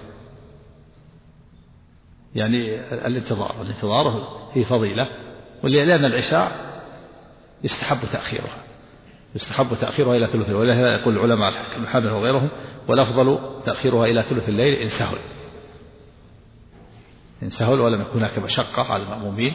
يعني الانتظار فيه فضيلة، ولأن العشاء يستحب تأخيرها إلى ثلث الليل، ولهذا يقول العلماء الحنبلة وغيرهم والأفضل تأخيرها إلى ثلث الليل إن سهل ولم يكن هناك مشقة على المأمومين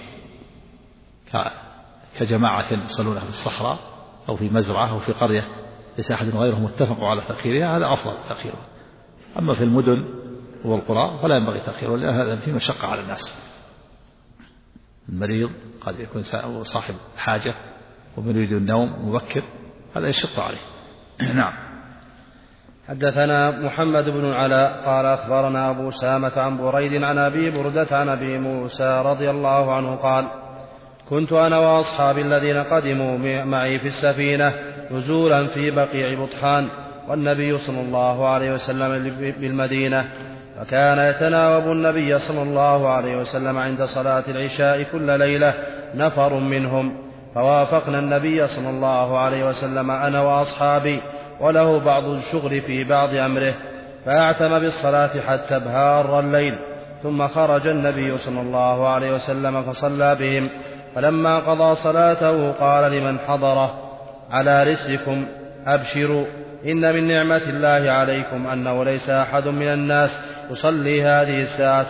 كجماعة يصلونها في الصحراء أو في مزرعة أو في قرية ليس أحد غيرهم اتفقوا على تأخيرها، هذا أفضل تأخيرها. أما في المدن والقرى فلا ينبغي تأخيره، لأن هذا فيه مشقة على الناس. المريض قد يكون صاحب حاجة ومن يريد النوم مبكر، هذا يشق عليه. نعم. حدثنا محمد بن العلاء قال أخبرنا أبو سامة عن بريد عن أبي بردة عن أبي موسى رضي الله عنه قال كنت أنا وأصحابي الذين قدموا معي في السفينة نزولا في بقيع بطحان، والنبي صلى الله عليه وسلم بالمدينة، فكان يتناوب النبي صلى الله عليه وسلم عند صلاة العشاء كل ليلة نفر منهم، فوافقنا النبي صلى الله عليه وسلم أنا وأصحابي وله بعض الشغل في بعض أمره، فأعتم بالصلاة حتى ابهار الليل، ثم خرج النبي صلى الله عليه وسلم فصلى بهم، فلما قضى صلاته قال لمن حضره على رسلكم أبشروا، إن من نعمة الله عليكم أنه ليس أحد من الناس يصلي هذه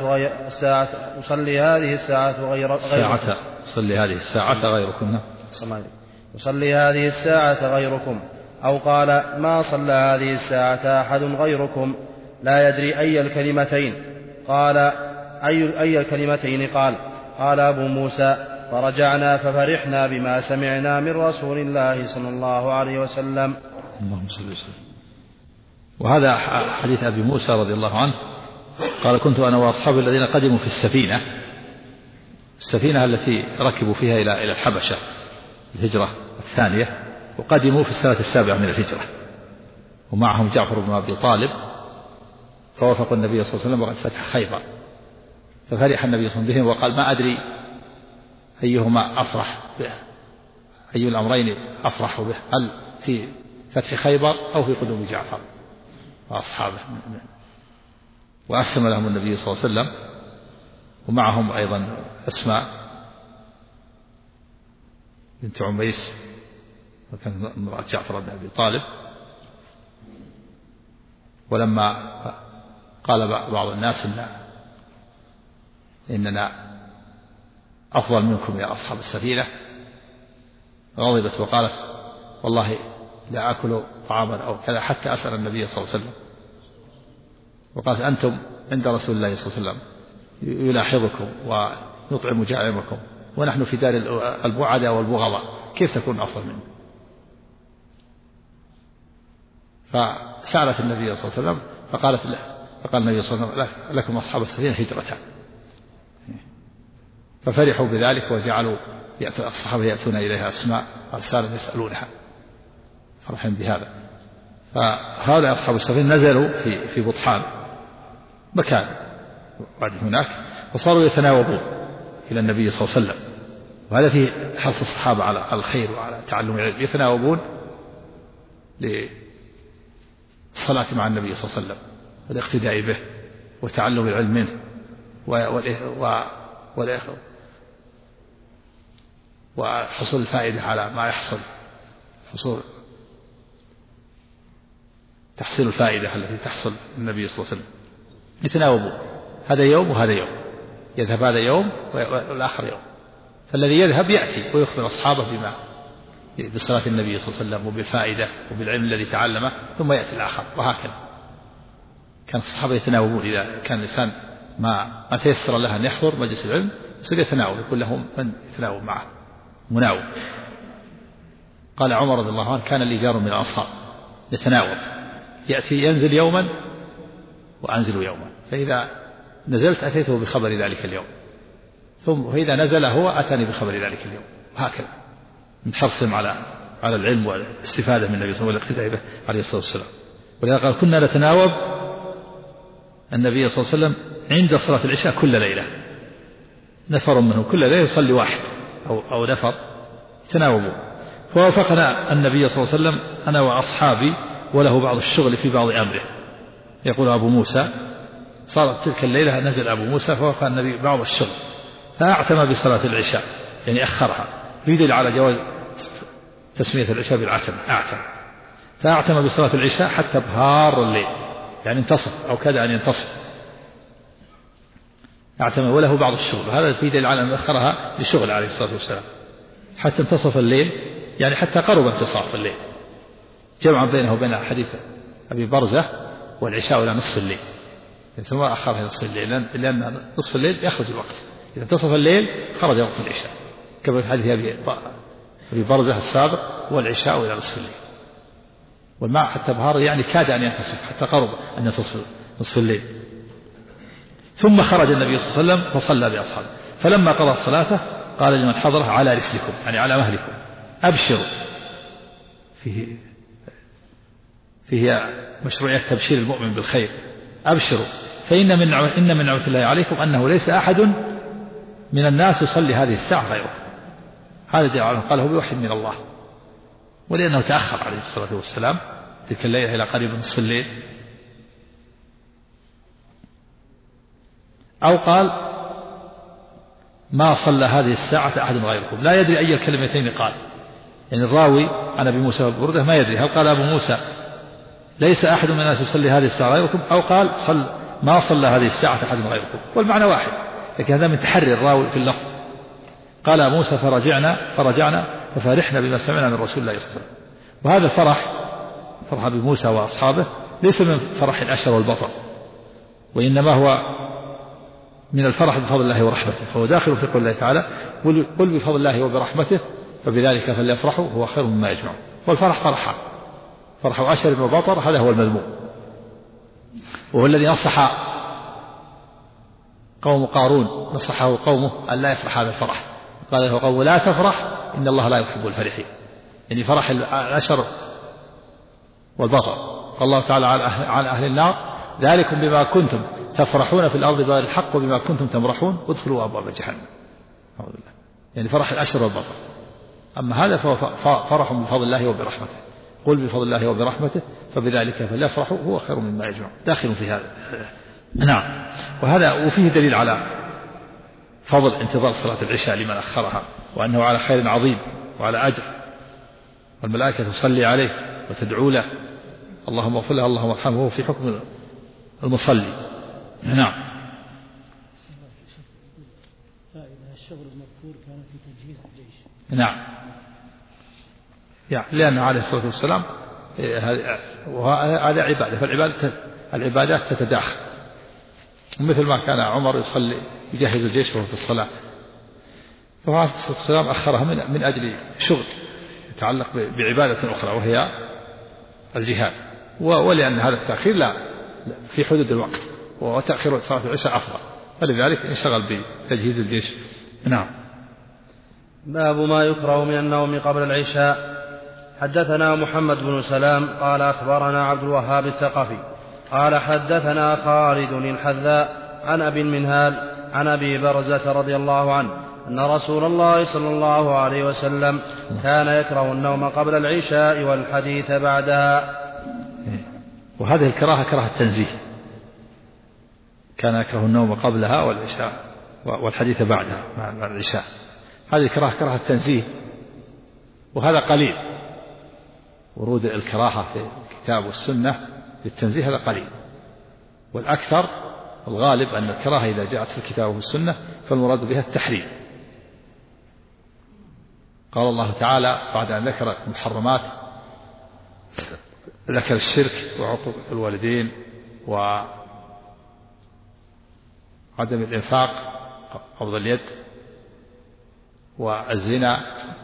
الساعة غيركم، أو قال ما صلى هذه الساعة أحد غيركم، لا يدري أي الكلمتين قال أبو موسى فرجعنا ففرحنا بما سمعنا من رسول الله صلى الله عليه وسلم. اللهم صل وسلم. وهذا حديث أبي موسى رضي الله عنه قال كنت أنا وأصحابي الذين قدموا في السفينة التي ركبوا فيها إلى الحبشة الهجرة الثانية، وقدموا في السنة 7 من الهجرة، ومعهم جعفر بن أبي طالب، فوافقوا النبي صلى الله عليه وسلم وقد فتح خيبر، ففرح النبي صلى الله عليه وسلم بهم وقال ما أدري أيهما أفرح به، أي الأمرين أفرح به، هل في فتح خيبر أو في قدوم جعفر وأصحابه. وأسلم لهم النبي صلى الله عليه وسلم، ومعهم أيضا أسماء بنت عميس وكانت امرأة جعفر بن أبي طالب. ولما قال بعض الناس إننا أفضل منكم يا أصحاب السفينة، غضبت وقالت والله لا أكل طعاما أو كذا حتى أسأل النبي صلى الله عليه وسلم، وقالت أنتم عند رسول الله صلى الله عليه وسلم يلاحظكم ويطعم جائعكم، ونحن في دار البعداء والبغضاء، كيف تكون أفضل منه؟ فسألت النبي صلى الله عليه وسلم فقال النبي صلى الله عليه وسلم لكم أصحاب السفينة هجرتان. ففرحوا بذلك وجعلوا الصحابة يأتون إليها أسماء أرسالا يسألونها فرحين بهذا. فهؤلاء أصحاب السفينة نزلوا في بطحان مكان بعد هناك، وصاروا يتناوبون إلى النبي صلى الله عليه وسلم، وهذا فيه حث الصحابة على الخير وعلى تعلم العلم، يتناوبون للصلاة مع النبي صلى الله عليه وسلم والاقتداء به وتعلم العلم منه وحصول الفائدة على ما يحصل، تحصيل الفائدة التي تحصل النبي صلى الله عليه وسلم. يتناوبون هذا يوم وهذا يوم، يذهب هذا يوم والآخر يوم، فالذي يذهب يأتي ويخبر أصحابه بصلاة النبي صلى الله عليه وسلم وبالفائدة وبالعلم الذي تعلمه، ثم يأتي الآخر، وهكذا كان الصحابة يتناوبون. إذا كان الإنسان ما تيسر له أن يحضر مجلس العلم يصير يتناوب، يكون لهم من يتناوب معه مناوب. قال عمر رضي الله عنه كان لي جار من الأنصار يتناوب، يأتي ينزل يوما وأنزل يوما، فإذا نزلت أتيته بخبر ذلك اليوم، ثم إذا نزل هو أتاني بخبر ذلك اليوم، وهكذا من حرصهم على العلم والاستفادة من النبي صلى الله عليه وسلم والاقتداء به عليه الصلاة والسلام. ولذا قال كنا نتناوب النبي صلى الله عليه وسلم عند صلاة العشاء كل ليلة، نفر منه كل ليلة يصلي واحد أو نفر يتناوبون. فوافقنا النبي صلى الله عليه وسلم أنا وأصحابي وله بعض الشغل في بعض أمره. يقول أبو موسى صارت تلك الليلة نزل أبو موسى فوافق النبي بعض الشغل فأعتم بصلاة العشاء، يعني أخرها، يدل على جواز تسمية العشاء بالعتم، فأعتم بصلاة العشاء حتى بهار الليل، يعني انتصف أو كاد أن ينتصف، أعتم وله بعض الشغل. هذا في دليل على أن أخرها لشغل عليه الصلاة والسلام حتى انتصف الليل، يعني حتى قرب انتصاف الليل، جمعا بينه وبين حديث أبي برزة والعشاء إلى نصف الليل، ثم أخرها إلى نصف الليل لأن نصف الليل يخرج الوقت، إذا انتصف الليل خرج وقت العشاء، كما في حديث أبي برزة السابق والعشاء إلى نصف الليل. والماء حتى بهار يعني كاد أن ينتصف، حتى قرب أن ينتصف نصف الليل. ثم خرج النبي صلى الله عليه وسلم فصلى بأصحابه، فلما قضى صلاته قال لمن حضره على رسلكم، يعني على مهلكم، أبشروا. فيه مشروعية تبشير المؤمن بالخير، أبشروا فإن من نعمة الله عليكم أنه ليس أحد من الناس يصلي هذه الساعة غيره. هذا دليل على قاله بوحي من الله، ولأنه تأخر عليه الصلاة والسلام تلك الليلة إلى قريب نصف الليل. أو قال ما صلى هذه الساعة أحد غيركم، لا يدري أي الكلمتين قال، يعني الراوي عن أبي موسى وبردة ما يدري هل قال أبو موسى ليس أحد من الناس يصلي هذه الساعة غيركم، أو قال ما صلى هذه الساعة أحد غيركم، والمعنى واحد، لكن هذا من تحري الراوي في اللفظ. قال موسى فرجعنا ففرحنا بما سمعنا من رسول الله صلى الله عليه وسلم. وهذا فرح بموسى وأصحابه ليس من فرح الأشر والبطر، وإنما هو من الفرح بفضل الله ورحمته، فهو داخل في قول الله تعالى قل بفضل الله وبرحمته فبذلك فليفرحوا هو خير مما يجمعون. والفرح فرح أشر وبطر، هذا هو المذموم، وهو الذي نصح قوم قارون، نصحه قومه أن لا يفرح هذا الفرح، قال له قوم لا تفرح إن الله لا يحب الفرحين، يعني فرح الأشر والبطر. قال الله تعالى عن أهل النار ذلكم بما كنتم تفرحون في الأرض بغير الحق وبما كنتم تمرحون ادخلوا أبواب جهنم. يعني فرح الأشر والبطر. أما هذا فهو فرح بفضل الله وبرحمته، قل بفضل الله وبرحمته فبذلك فليفرحوا هو خير مما يجمعون، داخل في هذا. نعم. وفيه دليل على فضل انتظار صلاة العشاء لمن أخرها، وأنه على خير عظيم وعلى أجر، والملائكة تصلي عليه وتدعو له اللهم اغفر له اللهم ارحمه، في حكم المصلي. نعم. الشغل المذكور كان في تجهيز الجيش. نعم، يعني لأن عليه الصلاة والسلام هذا عبادة، فالعبادات تتداخل، مثل ما كان عمر يصلي يجهز الجيش وهو في الصلاة، فعليه الصلاة والسلام أخرها من أجل شغل يتعلق بعبادة أخرى وهي الجهاد، ولأن هذا التأخير لا في حدود الوقت، وتأخير صلاة العشاء أفضل، فلذلك انشغل بتجهيز الجيش. نعم. باب ما يكره من النوم قبل العشاء. حدثنا محمد بن سلام قال أخبرنا عبد الوهاب الثقفي قال حدثنا خالد الحذاء عن أبي المنهال عن أبي برزة رضي الله عنه أن رسول الله صلى الله عليه وسلم كان يكره النوم قبل العشاء والحديث بعدها. وهذه الكراهة كراهة تنزيه، كان يكره النوم قبلها والعشاء والحديث بعدها مع العشاء، هذه الكراهة كراهة تنزيه، وهذا قليل، ورود الكراهة في الكتاب والسنة للتنزيه هذا قليل، والأكثر الغالب أن الكراهة إذا جاءت في الكتاب والسنة فالمراد بها التحريم، قال الله تعالى بعد أن ذكر المحرمات ذكر الشرك وعقوق الوالدين وعدم الإنفاق قبض اليد والزنا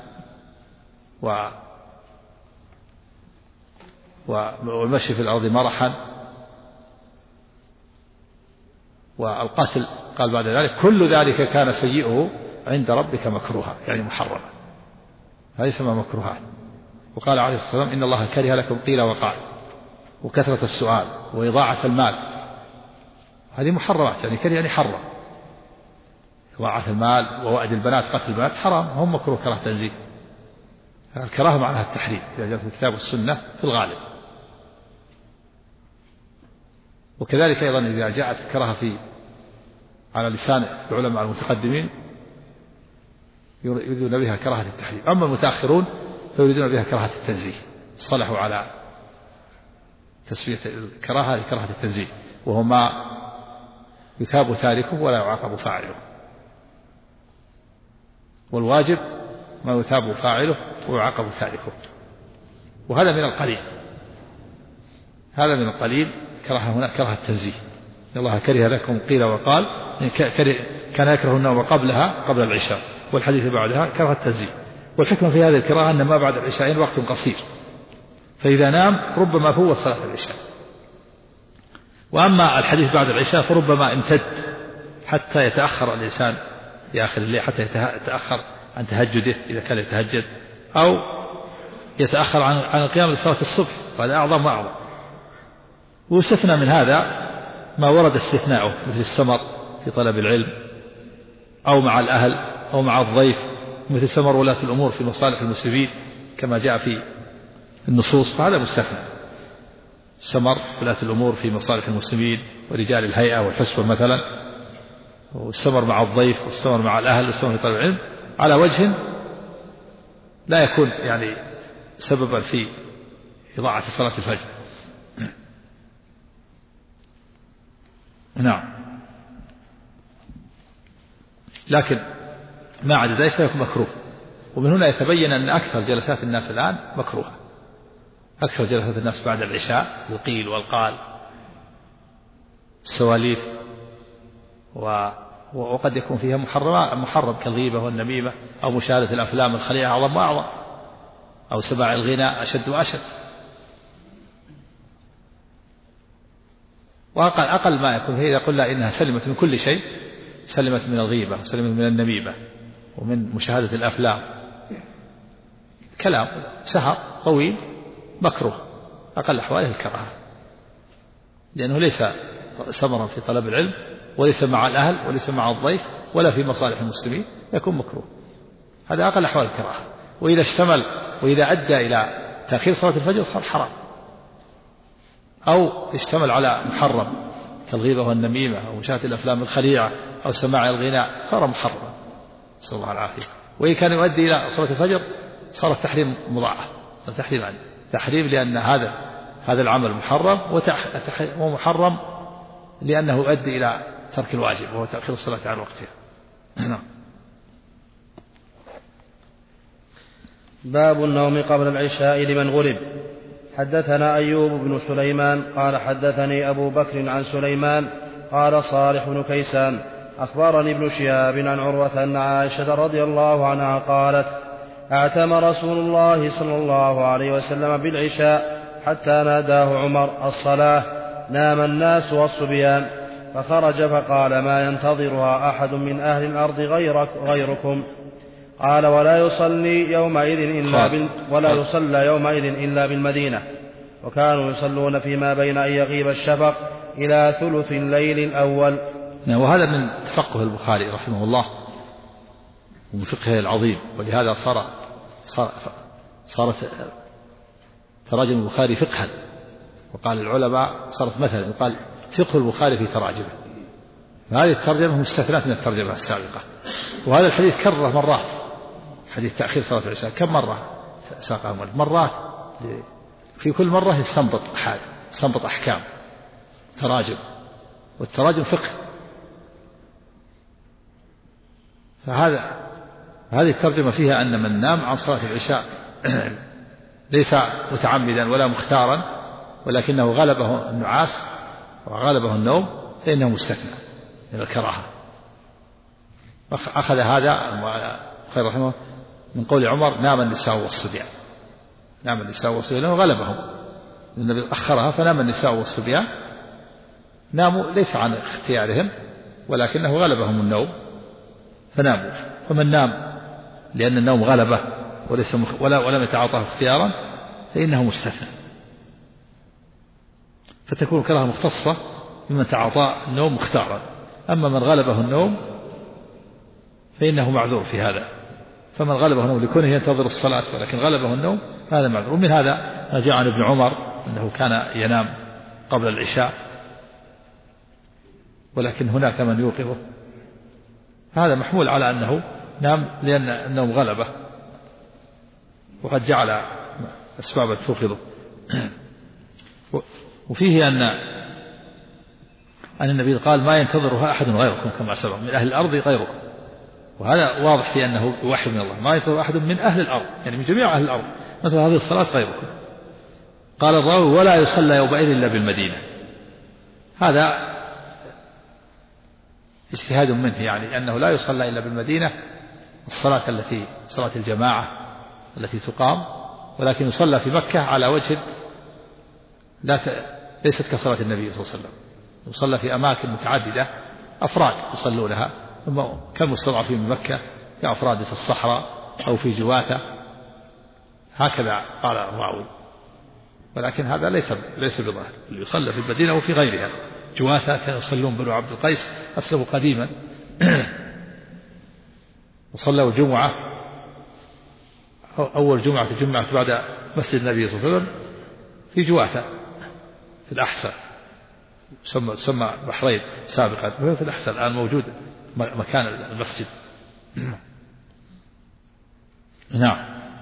والمشي في الأرض مرحا والقتل. قال بعد ذلك كل ذلك كان سيئه عند ربك مكروها، يعني محرما، هذه اسمها مكروهات. وقال عليه الصلاة والسلام إن الله كره لكم قيل وقال وكثرة السؤال وإضاعة المال، هذه محرمات، يعني كره يعني حرم. إضاعة المال ووعد البنات قتل البنات حرام، هم مكروه كراهة تنزيه. الكراهة معناها التحريم إذا جاء في الكتاب والسنة في الغالب. وكذلك أيضا إذا جاءت الكراهة على لسان العلماء المتقدمين يريدون بها كراهة التحريم، أما المتأخرون فيريدون بها كراهة التنزيه، صلحوا على تسمية الكراهة لكراهة التنزيه، وهو ما يثاب تاركه ولا يعاقب فاعله، والواجب ما يثاب فاعله ويعاقب تاركه. وهذا من القليل، هذا من القليل. كراهة هنا كراهة التنزيه، إن الله كره لكم قيل وقال، كان يكره النوم قبل العشاء، والحديث بعدها كراهة التنزيه. والحكمة في هذه الكراهة أن ما بعد العشاءين وقت قصير، فإذا نام ربما فوت صلاة العشاء. وأما الحديث بعد العشاء فربما امتد حتى يتأخر الإنسان في آخر الليل، حتى يتأخر عن تهجده إذا كان يتهجد، أو يتأخر عن القيام لصلاة الصبح، فهذا أعظم وأعظم. واستثنى من هذا ما ورد استثناؤه مثل السمر في طلب العلم أو مع الأهل أو مع الضيف، مثل سمر ولاة الأمور في مصالح المسلمين كما جاء في النصوص، فهذا مستثنى. سمر ولاة الأمور في مصالح المسلمين ورجال الهيئة والحسبة مثلا، والسمر مع الضيف والسمر مع الأهل والسمر في طلب العلم على وجه لا يكون يعني سببا في إضاعة صلاة الفجر. نعم، لكن ما عدا ذلك فيكون مكروه. ومن هنا يتبين أن أكثر جلسات الناس الآن مكروهة، أكثر جلسات الناس بعد العشاء القيل والقال، السواليف، وقد يكون فيها محرم كالغيبة والنميمة، أو مشاهدة الأفلام الخليعة أعظم وأعظم، أو سماع الغناء أشد وأشد. وأقل ما يكون هي إذا قلنا إنها سلمت من كل شيء، سلمت من الغيبة وسلمت من النميمة ومن مشاهدة الأفلام، كلام سهر طويل مكروه، أقل أحواله الكراهة، لأنه ليس ثمرا في طلب العلم وليس مع الأهل وليس مع الضيف ولا في مصالح المسلمين، يكون مكروه. هذا أقل أحوال الكراهة. وإذا اشتمل وإذا أدى إلى تأخير صلاة الفجر صار حرام، أو اشتمل على محرم كالغيبة والنميمة أو مشاهدة الأفلام الخليعة أو سماع الغناء صار محرما، نسأل الله العافية. وإن كان يؤدي إلى صلاة الفجر صار التحريم مضاعف، تحريم لأن هذا العمل محرم، ومحرم لأنه يؤدي إلى ترك الواجب وهو تأخير الصلاة عن وقتها. نعم. باب النوم قبل العشاء لمن غلب. حدثنا أيوب بن سليمان قال حدثني أبو بكر عن سليمان قال صالح بن كيسان أخبرني ابن شهاب عن عروة أن عائشة رضي الله عنها قالت اعتم رسول الله صلى الله عليه وسلم بالعشاء حتى ناداه عمر الصلاة، نام الناس والصبيان، فخرج فقال ما ينتظرها أحد من أهل الأرض غيركم. قال ولا يصلى يومئذ إلا بالمدينة، وكانوا يصلون فيما بين أن يغيب الشفق إلى ثلث الليل الأول. وهذا من تفقه البخاري رحمه الله ومن فقهه العظيم، ولهذا صارت تراجم البخاري فقها، وقال العلماء صارت مثلا يقال فقه البخاري في تراجمه. هذه الترجمة مستثنات من الترجمة السابقة. وهذا الحديث كرر مرات، حديث تأخير صلاة العشاء كم مرة ساقه مرات، في كل مرة يستنبط أحكام تراجم، والتراجم فقه. فهذا هذه الترجمة فيها أن من نام عن صلاة العشاء ليس متعمدا ولا مختارا ولكنه غلبه النعاس وغلبه النوم فإنه مستثنى من الكراهة. أخذ هذا خير رحمه من قول عمر: نام النساء والصبيان. نام النساء والصبيان لأنه غلبهم، النبي أخرها فنام النساء والصبيان، ناموا ليس عن اختيارهم ولكنه غلبهم النوم فناموا. فمن نام لأن النوم غلبه ولم يتعاطاه اختيارا فإنه مستثنى، فتكون الكراهة مختصة بمن تعاطى النوم مختارا. أما من غلبه النوم فإنه معذور في هذا. فمن غلبه النوم لكونه ينتظر الصلاة ولكن غلبه النوم هذا معذور. ومن هذا ما جاء عن ابن عمر أنه كان ينام قبل العشاء ولكن هناك من يوقظه، هذا محمول على أنه نام لأن النوم غلبه، وقد جعل أسبابا توقظه. وفيه أن النبي قال: ما ينتظرها أحد غيركم كما سبق من أهل الأرض غيركم. وهذا واضح في أنه واحد من الله، ما ينتظر أحد من أهل الأرض يعني من جميع أهل الأرض مثل هذه الصلاة غيركم. قال الراوي: ولا يصلى يومئذ إلا بالمدينة. هذا اجتهاد منه، يعني أنه لا يصلى إلا بالمدينة الصلاة التي صلاة الجماعة التي تقام، ولكن يصلى في مكة على وجه ليست كصلاة النبي صلى الله عليه وسلم، يصلى في أماكن متعددة أفراد يصلونها كالمستضعفين من مكة كأفراد في الصحراء أو في جواثة، هكذا قال الراوي. ولكن هذا ليس بظاهر، اللي يصلى في المدينة وفي غيرها. جواثة كانوا يصلون بنو عبد القيس أسلموا قديما وصلوا جمعة، أول جمعة بعد مسجد النبي صلى الله عليه وسلم في جواثة في الأحساء، تسمى بحرين سابقا، وهي في الأحساء الآن موجود مكان المسجد. نعم.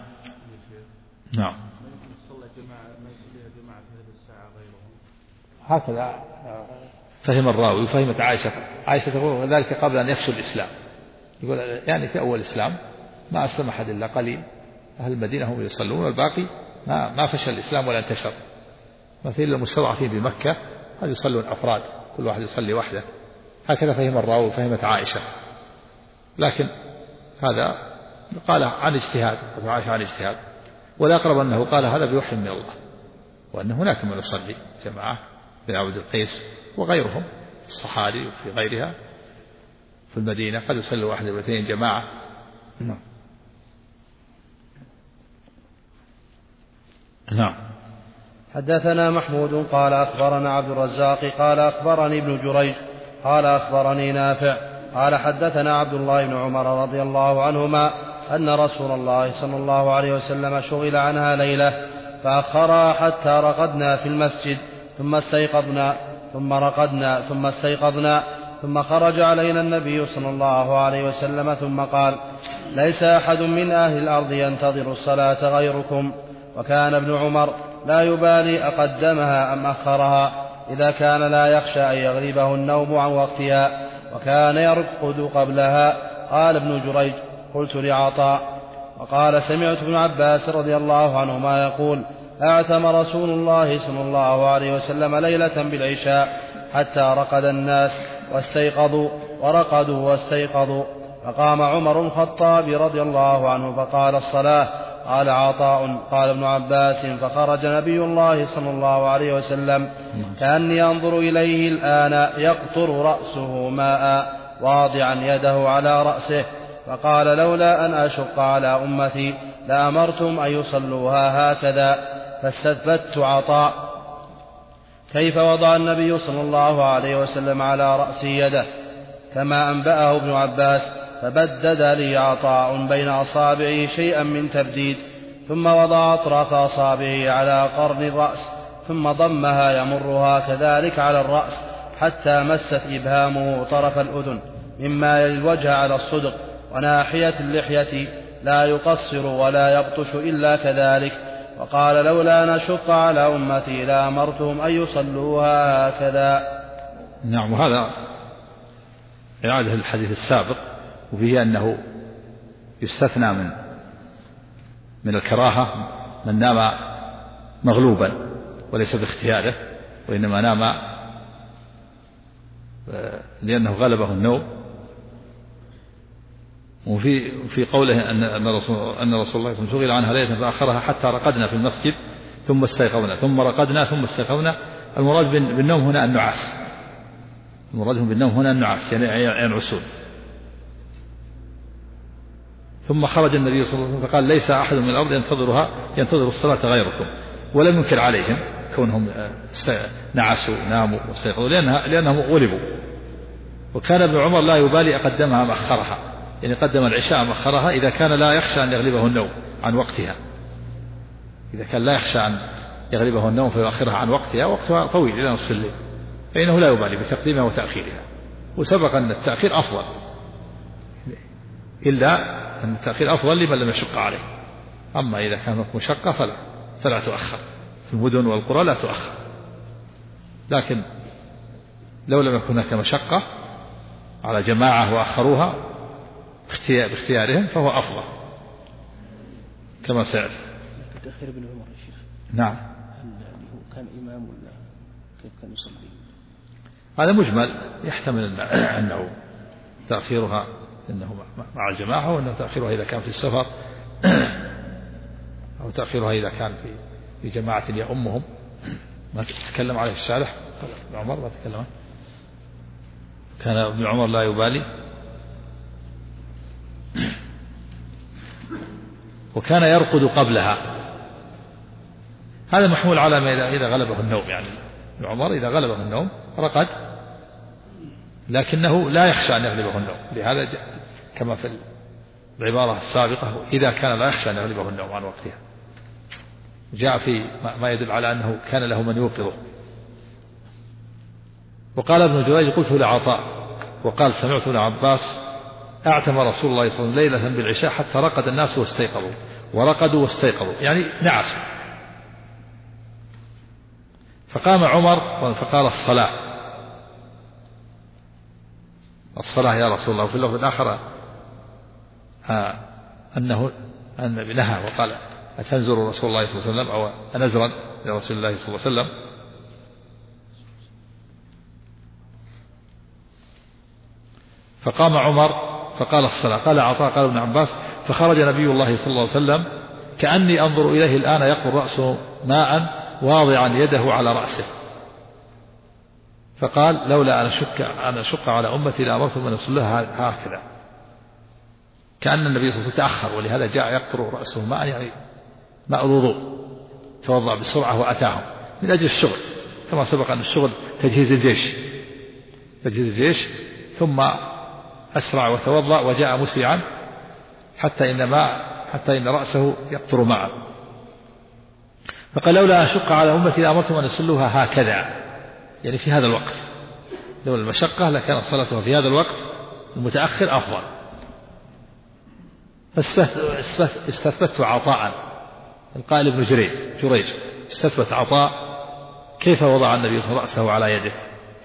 هكذا فهم الراوي وفهمت عائشة تقول ذلك قبل أن يفشل الإسلام، يقول يعني في أول الإسلام ما أسلم أحد إلا قليل، أهل المدينة هم يصلون والباقي ما فشل الإسلام ولا انتشر. ما في إلا المستضعفين بمكة هل يصلون أفراد كل واحد يصلي وحده، هكذا فهم الراوي وفهمت عائشة. لكن هذا قال عن اجتهاد، عائشة عن اجتهاد، والأقرب أنه قال هذا بوحي من الله، وأن هناك من يصلي جماعة بن عبد القيس وغيرهم الصحابي وفي غيرها في المدينة قد يصلي واحد أو اثنين جماعة. نعم. حدثنا محمود قال أخبرنا عبد الرزاق قال أخبرني ابن جريج قال أخبرني نافع قال حدثنا عبد الله بن عمر رضي الله عنهما أن رسول الله صلى الله عليه وسلم شغل عنها ليلة فأخرها حتى رقدنا في المسجد ثم استيقظنا ثم رقدنا ثم استيقظنا ثم خرج علينا النبي صلى الله عليه وسلم ثم قال: ليس أحد من أهل الأرض ينتظر الصلاة غيركم. وكان ابن عمر لا يبالي أقدمها أم أخرها إذا كان لا يخشى أن يغلبه النوم عن وقتها، وكان يرقد قبلها. قال ابن جريج: قلت لعطاء وقال سمعت ابن عباس رضي الله عنهما يقول: أعتم رسول الله صلى الله عليه وسلم ليلة بالعشاء حتى رقد الناس واستيقظوا ورقدوا واستيقظوا، فقام عمر الخطاب رضي الله عنه فقال: الصلاة. قال عطاء: قال ابن عباس: فخرج نبي الله صلى الله عليه وسلم كأني أنظر إليه الآن يقطر رأسه ماء واضعا يده على رأسه، فقال: لولا أن أشق على أمتي لأمرتم أن يصلوها هكذا. فاستثبت عطاء كيف وضع النبي صلى الله عليه وسلم على رأسه يده كما أنبأه ابن عباس، فبدد لي عطاء بين أصابعه شيئا من تبديد، ثم وضع أطراف أصابعه على قرن الرأس ثم ضمها يمرها كذلك على الرأس حتى مست إبهامه طرف الأذن مما يلي الوجه على الصدق وناحية اللحية، لا يقصر ولا يبطش إلا كذلك. وقال: لولا أن أشق على أمتي لأمرتهم أن يصلوها هكذا. نعم. وهذا إعادة الحديث السابق، وفيه أنه يستثنى من الكراهة من نام مغلوبا وليس باختياره، وإنما نام لأنه غلبه النوم. وفي قوله أن رسول الله صلى الله عليه وسلم شغل عنها ليلة فأخرها حتى رقدنا في المسجد ثم استيقظنا ثم رقدنا ثم استيقظنا. المراد بالنوم هنا النعاس، المراد بالنوم هنا النعاس يعني ينعسون. ثم خرج النبي صلى الله عليه وسلم فقال ليس أحد من الأرض ينتظر الصلاة غيركم، ولم ينكر عليهم كونهم نعسوا ناموا واستيقظوا لأنهم غلبوا. وكان ابن عمر لا يبالي أقدمها أم أخرها، يعني قدم العشاء أم أخرها إذا كان لا يخشى أن يغلبه النوم عن وقتها، إذا كان لا يخشى أن يغلبه النوم فيؤخرها عن وقتها طويل إلى نصف الليل فإنه لا يبالي بتقديمها وتأخيرها. وسبق أن التأخير أفضل، إلا أن التأخير أفضل لمن لم يشق عليه. أما إذا كانت مشقة فلا تؤخر، في المدن والقرى لا تؤخر، لكن لو لم يكن هناك مشقة على جماعة وأخروها باختيارهم فهو أفضل كما سيأتي. تأخير ابن عمر يا شيخ، نعم، هل هو كان إمام ولا كيف كان يصلي؟ هذا مجمل يحتمل أنه تأخيرها إنه مع الجماعة، وأنه تأخيرها إذا كان في السفر أو تأخيرها إذا كان في جماعة يأمهم. ما تكلم عليه الشارح ابن عمر، ما تكلم، كان ابن عمر لا يبالي. وكان يرقد قبلها، هذا محمول على ما إذا غلبه النوم، يعني ابن عمر إذا غلبه النوم رقد، لكنه لا يخشى أن يغلبه النوم، لهذا كما في العبارة السابقة إذا كان لا يخشى أن يغلبه النوم عن وقتها. جاء في ما يدل على أنه كان له من يوقظه. وقال ابن جريج قلت لعطاء وقال سمعت ابن عباس اعتم رسول الله صلى الله عليه وسلم ليلة بالعشاء حتى رقد الناس واستيقظوا، ورقدوا واستيقظوا يعني نعسوا. فقام عمر فقال الصلاة يا رسول الله. وفي اللفظ الآخر أنه نهى وقال أتنزل رسول الله صلى الله عليه وسلم أو أنزرا لرسول الله صلى الله عليه وسلم. فقام عمر فقال الصلاة. قال عطاء قال ابن عباس فخرج نبي الله صلى الله عليه وسلم كأني أنظر إليه الآن يقطر رأسه ماء واضعا يده على رأسه، فقال لولا أن أشق على أمتي لأمرتهم أن يصلوها هكذا، كأن النبي صلى الله عليه وسلم تأخر، ولهذا جاء يقطر رأسه ماء يعني ماء الوضوء، توضأ بسرعة وأتاهم من أجل الشغل، كما سبق أن الشغل تجهيز الجيش، ثم أسرع وتوضأ وجاء مسرعا حتى إن رأسه يقطر معه. فقال لولا أشق على أمتي لأمرتهم أن يصلوها هكذا، يعني في هذا الوقت، لولا المشقة لكان صلاتها في هذا الوقت المتأخر أفضل. استثبت عطاء، القائل ابن جريج استثبت عطاء كيف وضع النبي صلى الله عليه وسلم رأسه على يده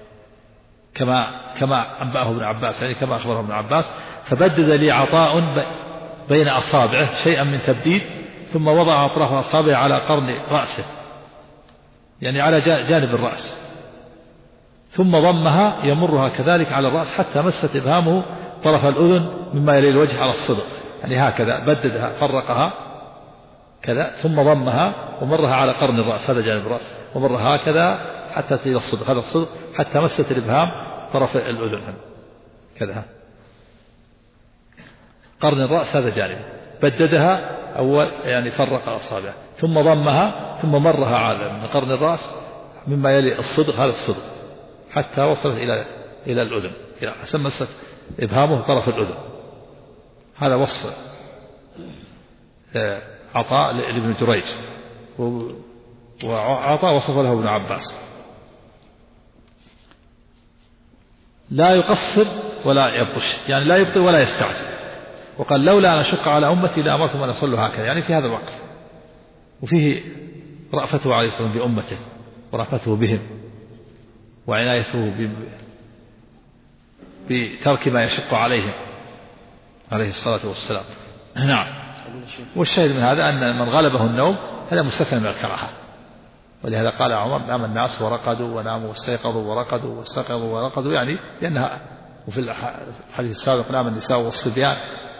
كما أنبأه ابن عباس، يعني كما أخبره ابن عباس. فبدد لي عطاء بين أصابعه شيئا من تبديد، ثم وضع أطراف أصابعه على قرن رأسه، يعني على جانب الرأس، ثم ضمها يمرها كذلك على الرأس حتى مست إبهامه طرف الأذن مما يلي الوجه على الصدر، يعني هكذا بددها فرقها كذا، ثم ضمها ومرها على قرن الرأس، هذا جانب الرأس، ومرها هكذا حتى إلى الصدر، هذا الصدر حتى مست الإبهام طرف الأذن كذا، قرن الرأس هذا جانب، بددها أول يعني فرق أصابعه، ثم ضمها ثم مرها على من قرن الرأس مما يلي الصدر، هذا الصدر حتى وصلت إلى الأذن، إلى مست إبهامه طرف الأذن. هذا وصف عطاء لابن جريج، وعطاء وصف له ابن عباس. لا يقصر ولا يبطش، يعني لا يبطئ ولا يستعجل. وقال لولا أن أشق على أمتي لأمرتهم أن يصلوا هكذا، يعني في هذا الوقت. وفيه رأفته عليه الصلاة والسلام بأمته ورأفته بهم وعنايته بترك ما يشق عليهم عليه الصلاة والسلام. نعم. والشاهد من هذا أن من غلبه النوم هذا مستثنى من الكراهة، ولهذا قال عمر: نام الناس ورقدوا وناموا واستيقظوا ورقدوا واستيقظوا ورقدوا، يعني لأنها، وفي الحديث السابق: نام النساء والصبيان.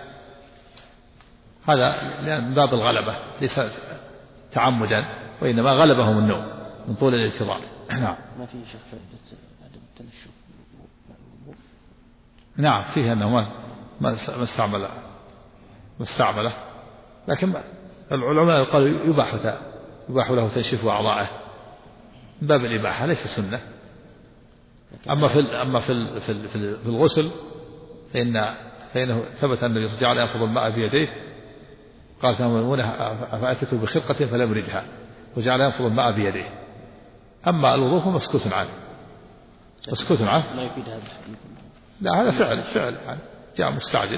هذا من باب الغلبة ليس تعمدا، وإنما غلبهم النوم من طول الانتظار. نعم. ما فيه شيخ فائدة عدم التنشف. نعم فيه أنه ما استعمله، لكن العلماء قالوا يباح له تنشيف أعضائه من باب الإباحة، ليس سنة. أما في الغسل فإنه ثبت أن النبي صلى الله عليه وسلم يأخذ الماء بيديه، قال ميمونة: فأتته بخرقة فلم يردها، وجعل ينفض الماء بيديه. أما الوضوء فمسكوت عنه، مسكوت عنه. لا يفيد هذا الحديث. لا، هذا فعل يعني جاء مستعجل.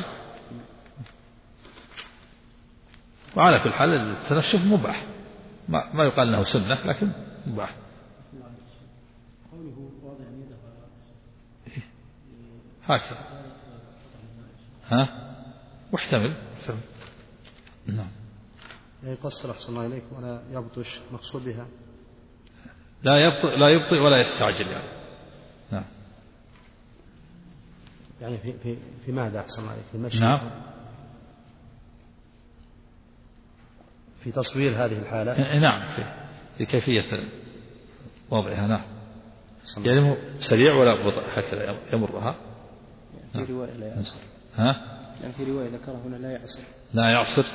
وعلى كل حال التنشف مباح، ما يقال انه سنة، لكن مباح. قوله واضع يده هكذا محتمل. نعم. يقصر أحسن الله إليك ولا يبطش مقصود بها؟ لا يبطئ ولا يستعجل يعني. نعم. يعني في ماذا أحسن الله إليك؟ في المشي؟ نعم. في تصوير هذه الحالة؟ نعم، في كيفية وضعها. نعم. يعني سريع ولا بطء، هكذا يمرها. في رواية لا يعصر. يعني في رواية ذكرها هنا لا يعصر. لا يعصر.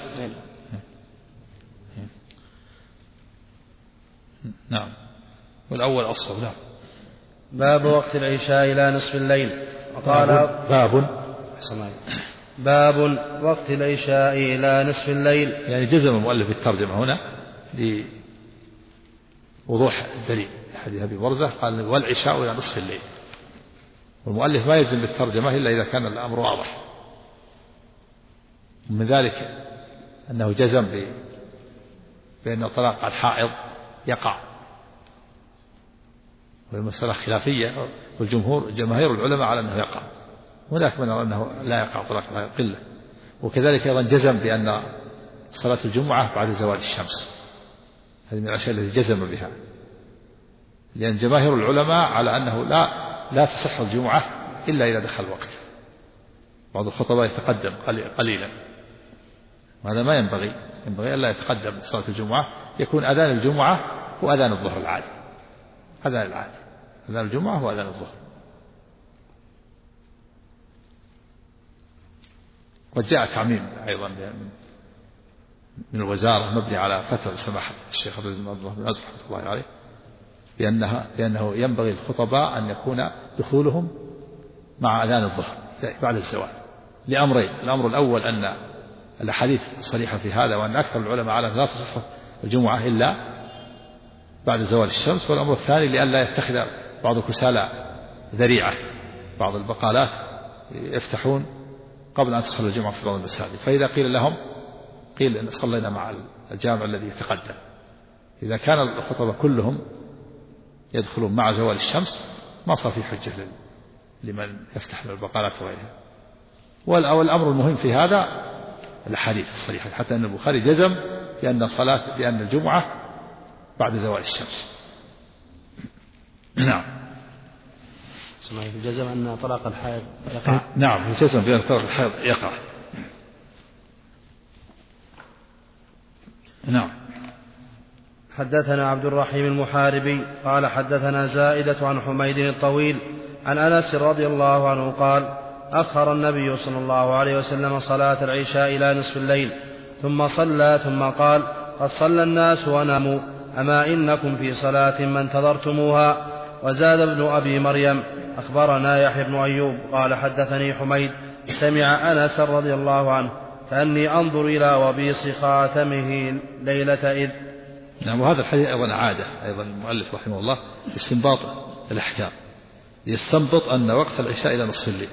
نعم. والأول أصل. نعم. باب وقت العشاء إلى نصف الليل. وقال باب وقت العشاء إلى نصف الليل. يعني جزم المؤلف بالترجمة هنا لوضوح الدليل. حديث أبي برزة قال: والعشاء إلى نصف الليل. والمؤلف ما يجزم بالترجمة إلا إذا كان الأمر واضح. ومن ذلك أنه جزم بأن طلاق الحائض يقع، والمسألة خلافية، جماهير العلماء على أنه يقع، هناك من يرى أنه لا يقع طلاق الحائض قلة. وكذلك أيضا جزم بأن صلاة الجمعة بعد زوال الشمس، هذه من الأشياء التي جزم بها، لأن جماهير العلماء على أنه لا تصح الجمعة إلا إذا دخل الوقت. بعض الخطباء يتقدم قليلا، وهذا ما ينبغي ألا يتقدم صلاة الجمعة، يكون أذان الجمعة وأذان الظهر العادي، أذان الجمعة وأذان الظهر. وجاء تعميم أيضا من الوزارة مبني على فتوى سماحة الشيخ عبد الله بن باز رحمة الله عليه بأنه ينبغي الخطباء أن يكون دخولهم مع أذان الظهر بعد الزوال لأمرين: الأمر الأول أن الأحاديث صريحة في هذا، وأن أكثر العلماء على لا تصح الجمعة إلا بعد زوال الشمس. والأمر الثاني لئلا يتخذ بعض كسالى ذريعة، بعض البقالات يفتحون قبل أن تصلي الجمعة في بعض المساجد، فإذا قيل لهم إن صلينا مع الجامع الذي يتقدم. إذا كان الخطبة كلهم يدخلون مع زوال الشمس ما صار في حجة لمن يفتح من البقالات وغيرها. والأمر المهم في هذا الحديث الصريح، حتى أن البخاري جزم بأن الجمعة بعد زوال الشمس. نعم. جزم أن طلاق الحائض يقع. نعم، جزم بأن طلاق الحائض يقع. نعم. حدثنا عبد الرحيم المحاربي قال حدثنا زائدة عن حميد الطويل عن أنس رضي الله عنه قال: أخر النبي صلى الله عليه وسلم صلاة العشاء إلى نصف الليل، ثم صلى ثم قال: قد صلى الناس وناموا، أما إنكم في صلاة ما انتظرتموها. وزاد ابن أبي مريم: أخبرنا يحيى بن أيوب قال حدثني حميد سمع أنس رضي الله عنه كأني أنظر إلى وبيص خاتمه ليلة إذ. نعم. وهذا الحديث أيضا عادة أيضا المؤلف رحمه الله استنباط الأحكام، يستنبط أن وقت العشاء إلى نصف الليل،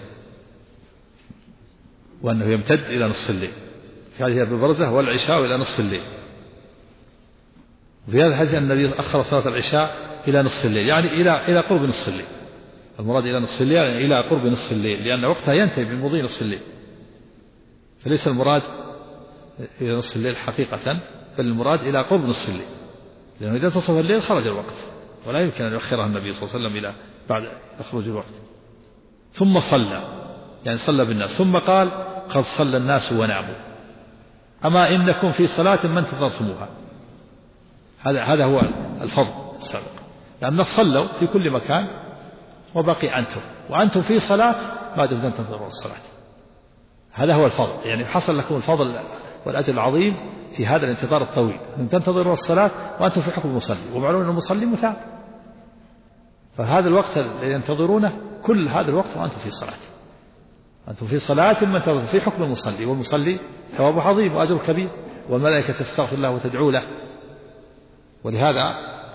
وأنه يمتد إلى نصف الليل. في هذه أبي برزة: والعشاء إلى نصف الليل. وفي هذا الحديث أن النبي أخر صلاة العشاء إلى نصف الليل، يعني إلى قرب نصف الليل. المراد إلى نصف الليل يعني إلى قرب نصف الليل، لأن وقتها ينتهي بمضي نصف الليل، فليس المراد إلى نصف الليل حقيقة، بل المراد إلى قرب نصف الليل، لأنه إذا تصف الليل خرج الوقت، ولا يمكن أن يؤخرها النبي صلى الله عليه وسلم إلى بعد خروج الوقت. ثم صلى، يعني صلى بالناس، ثم قال قد صلى الناس وناموا، أما إنكم في صلاة ما انتظرتموها. هذا هو الفضل السابق، لأنهم صلوا في كل مكان وبقي أنتم، وأنتم في صلاة ما دمتم تنتظرون الصلاة. هذا هو الفضل، يعني حصل لكم الفضل والأجر العظيم في هذا الانتظار الطويل، أن تنتظرون الصلاة وأنتم في حكم المصلي، ومعلوم أن المصلي مثاب، فهذا الوقت الذي ينتظرونه كل هذا الوقت وأنتم في صلاة، أنتم في صلاة من تنتظرون في حكم المصلي، والمصلي ثوابه عظيم وأجر كبير، والملائكة تستغفر له وتدعو له. ولهذا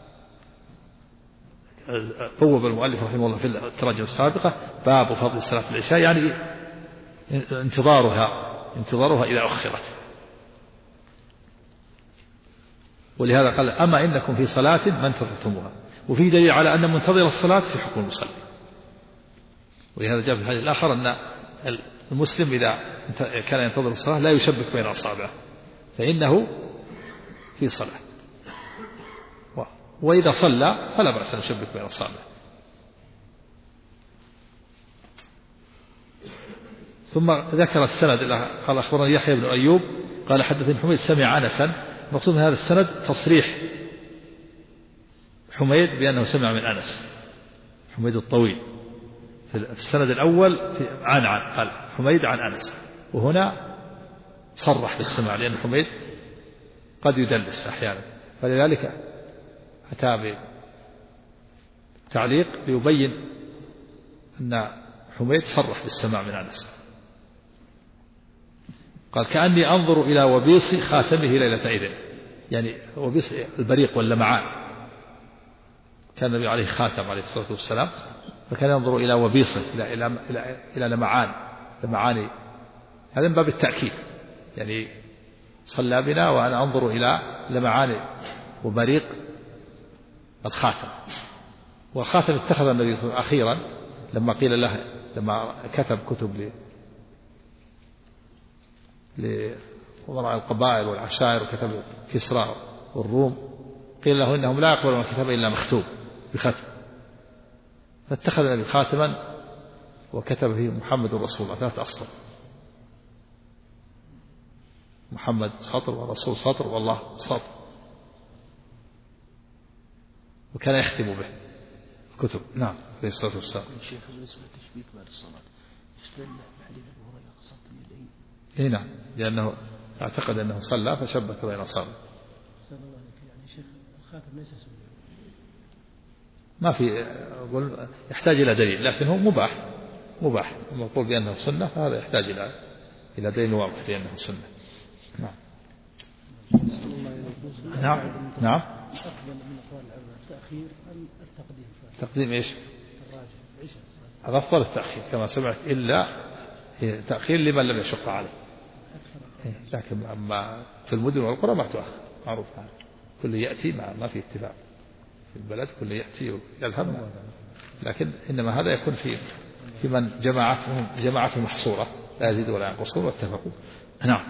بوب المؤلف رحمه الله في التراجم السابقة باب فضل صلاة العشاء، يعني انتظارها إذا أخرت. ولهذا قال أما إنكم في صلاة ما انتظرتموها، وفي دليل على أن منتظر الصلاة في حكم المصلي. ولهذا جاء في الحديث الآخر أن المسلم إذا كان ينتظر الصلاة لا يشبك بين أصابعه، فإنه في صلاة، وإذا صلى فلا بأس أن يشبك بين أصابعه. ثم ذكر السند، قال أخبرنا يحيى بن أيوب قال حدثني حميد سمع أنسا. مقصود من هذا السند تصريح حميد بأنه سمع من أنس، حميد الطويل. في السند الأول عن قال حميد عن أنس، وهنا صرح بالسماع، لأن حميد قد يدلس أحيانا، فلذلك أتى بتعليق ليبين أن حميد صرح بالسماع من أنس. قال كأني أنظر إلى وبيص خاتمه ليلة إذن، يعني وبيص البريق واللمعان، كان النبي عليه خاتم عليه الصلاة والسلام، فكان ينظر إلى وبيصه إلى لمعان، هذا من باب التأكيد، يعني صلى بنا وأنا أنظر إلى لمعان وبريق الخاتم. والخاتم اتخذ النبي صلى الله عليه وسلم أخيرا لما قيل له، لما كتب كتب لأمراء القبائل والعشائر، وكتب كسرى والروم، قيل له إنهم لا يقبلون الكتاب إلا مختوم بختم، فاتخذ النبي خاتما وكتب فيه محمد رسول الله 3 أسطر، محمد سطر والرسول سطر والله سطر، وكان يختم به كتب. نعم عليه الصلاة والسلام. شيخ بالنسبة للتشبيك بعد الصلاة يشبه حديث أبو هريرة قصة اليدين. إيه نعم، لأنه اعتقد أنه صلى فشبك بين أصابعه. يعني شيخ الخاتم ليس سنة، ما في، أقول يحتاج إلى دليل، لكن هو مباح المقول بأنه سنة، فهذا يحتاج إلى دليل واضح بأنه سنة. نعم نعم. أفضل من أقوال العلماء التأخير أم التقديم؟ تقديم إيش؟ الراجح العشاء. أفضل التأخير كما سمعت، إلا تأخير لمن لم يشق عليه، لكن أما في المدن والقرى ما تؤخر، معروف هذا، كل يأتي ما في اتفاق في البلد، كل يأتي يذهب، لكن إنما هذا يكون في من جماعتهم محصورة لا يزيد ولا ينقصون واتفقوا. نعم.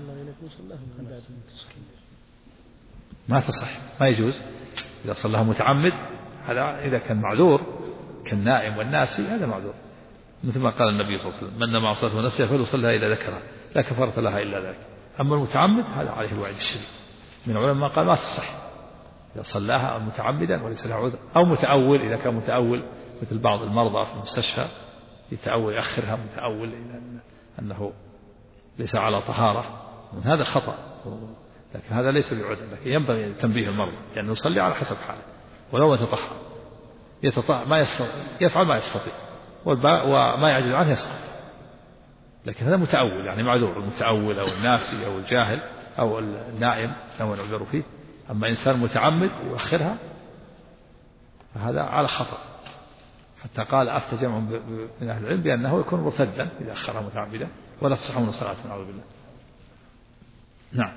ما تصح، ما يجوز إذا صلىها متعمد، هذا إذا كان معذور كالنائم والناسي هذا معذور، مثل ما قال النبي صلى الله عليه وسلم من نام عن صلاة ونسيها فليصلها إذا ذكرها لا كفارة لها إلا ذلك. أما المتعمد هذا عليه الوعيد الشديد، من العلماء قال ما تصح إذا صلاها متعمدا وليس له عذر، أو متأول، إذا كان متأول مثل بعض المرضى في المستشفى يتأول يأخرها متأول إلى أنه ليس على طهارة، هذا خطأ، لكن هذا ليس بعذر، لكن ينبغي تنبيه المرضى لأنه يصلي على حسب حاله، ولو يتطهر ما يفعل ما يستطيع، وما يعجز عنه يسقط، لكن هذا متأول يعني معذور، المتأول أو الناسي أو الجاهل أو النائم لو نعذر فيه. أما إنسان متعمد يؤخرها فهذا على خطأ، حتى قال أفتى جمع من أهل العلم بأنه يكون مرتدا إذا أخرها متعمدا ولا تصح من صلاة، نعوذ بالله. نعم.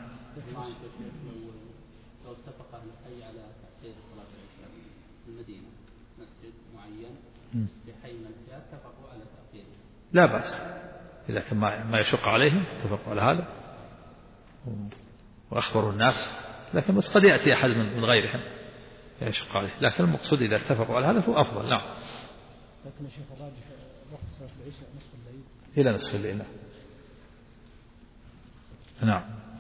لو اتفق أهل الحي على تأخير صلاة العشاء في المدينة، مسجد معين بحي من الحياة اتفقوا على تأخيره، لا بأس إذا كان ما يشق عليهم اتفقوا على هذا وأخبروا الناس، لكن قد يأتي أحد من غيرهم يشق عليه، لكن المقصود إذا اتفقوا على هذا فهو أفضل. نعم. لكن الشيخ الراجح وقت صلاة العشاء نصف الليل إلى نصف الليل. نعم.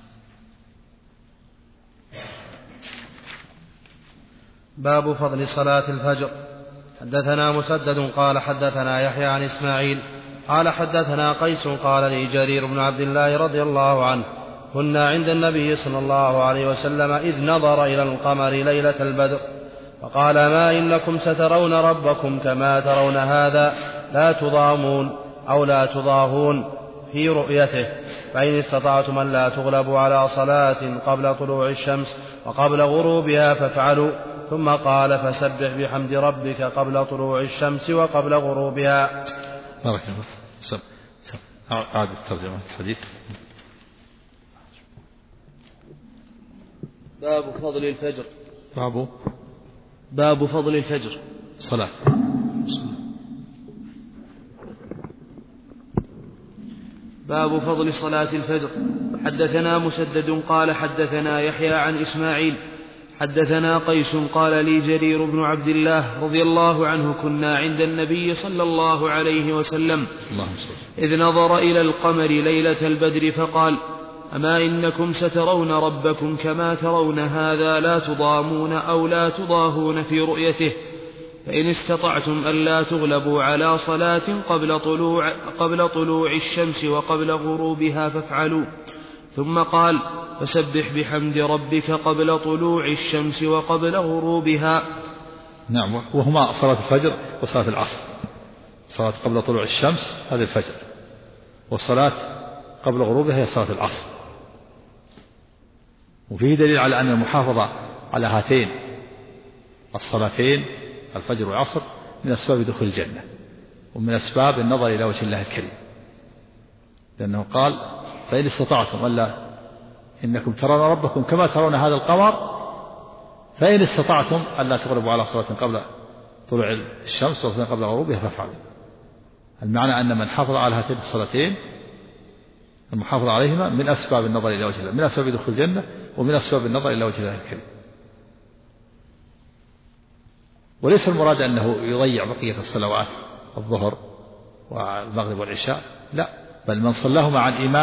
باب فضل صلاة الفجر. حدثنا مسدد قال حدثنا يحيى عن إسماعيل قال حدثنا قيس قال لي جرير بن عبد الله رضي الله عنه كنا عند النبي صلى الله عليه وسلم إذ نظر إلى القمر ليلة البدر فقال ما إنكم سترون ربكم كما ترون هذا لا تضامون أو لا تضاهون في رؤيته، فإن استطعتم أن لا تغلبوا على صلاة قبل طلوع الشمس وقبل غروبها فافعلوا. ثم قال فسبح بحمد ربك قبل طلوع الشمس وقبل غروبها. بارك الله. أعاد الترجمة الحديث. باب فضل الفجر. باب فضل الفجر صلاة. باب فضل صلاة الفجر. حدثنا مسدد قال حدثنا يحيى عن إسماعيل حدثنا قيس قال لي جرير بن عبد الله رضي الله عنه كنا عند النبي صلى الله عليه وسلم إذ نظر إلى القمر ليلة البدر فقال أما إنكم سترون ربكم كما ترون هذا لا تضامون أو لا تضاهون في رؤيته، فإن استطعتم ألا تغلبوا على صلاة قبل طلوع الشمس وقبل غروبها فافعلوا. ثم قال فسبح بحمد ربك قبل طلوع الشمس وقبل غروبها. نعم. وهما صلاة الفجر وصلاة العصر. صلاة قبل طلوع الشمس هذا الفجر، والصلاة قبل غروبها هي صلاة العصر. وفيه دليل على أن المحافظة على هاتين الصلاتين الفجر والعصر من أسباب دخول الجنة ومن أسباب النظر إلى وجه الله الكريم، لأنه قال فإن استطعتم ألا إنكم ترون ربكم كما ترون هذا القمر فإن استطعتم ألا تغلبوا على صلاة قبل طلوع الشمس وصلاة قبل غروبها فافعلوا. المعنى أن من حافظ على هاتين الصلاتين المحافظة عليهما من أسباب النظر إلى وجه الله، من أسباب دخول الجنة ومن أسباب النظر إلى وجه الله الكريم. وليس المراد أنه يضيع بقية الصلوات الظهر والمغرب والعشاء، لا، بل من صلاهما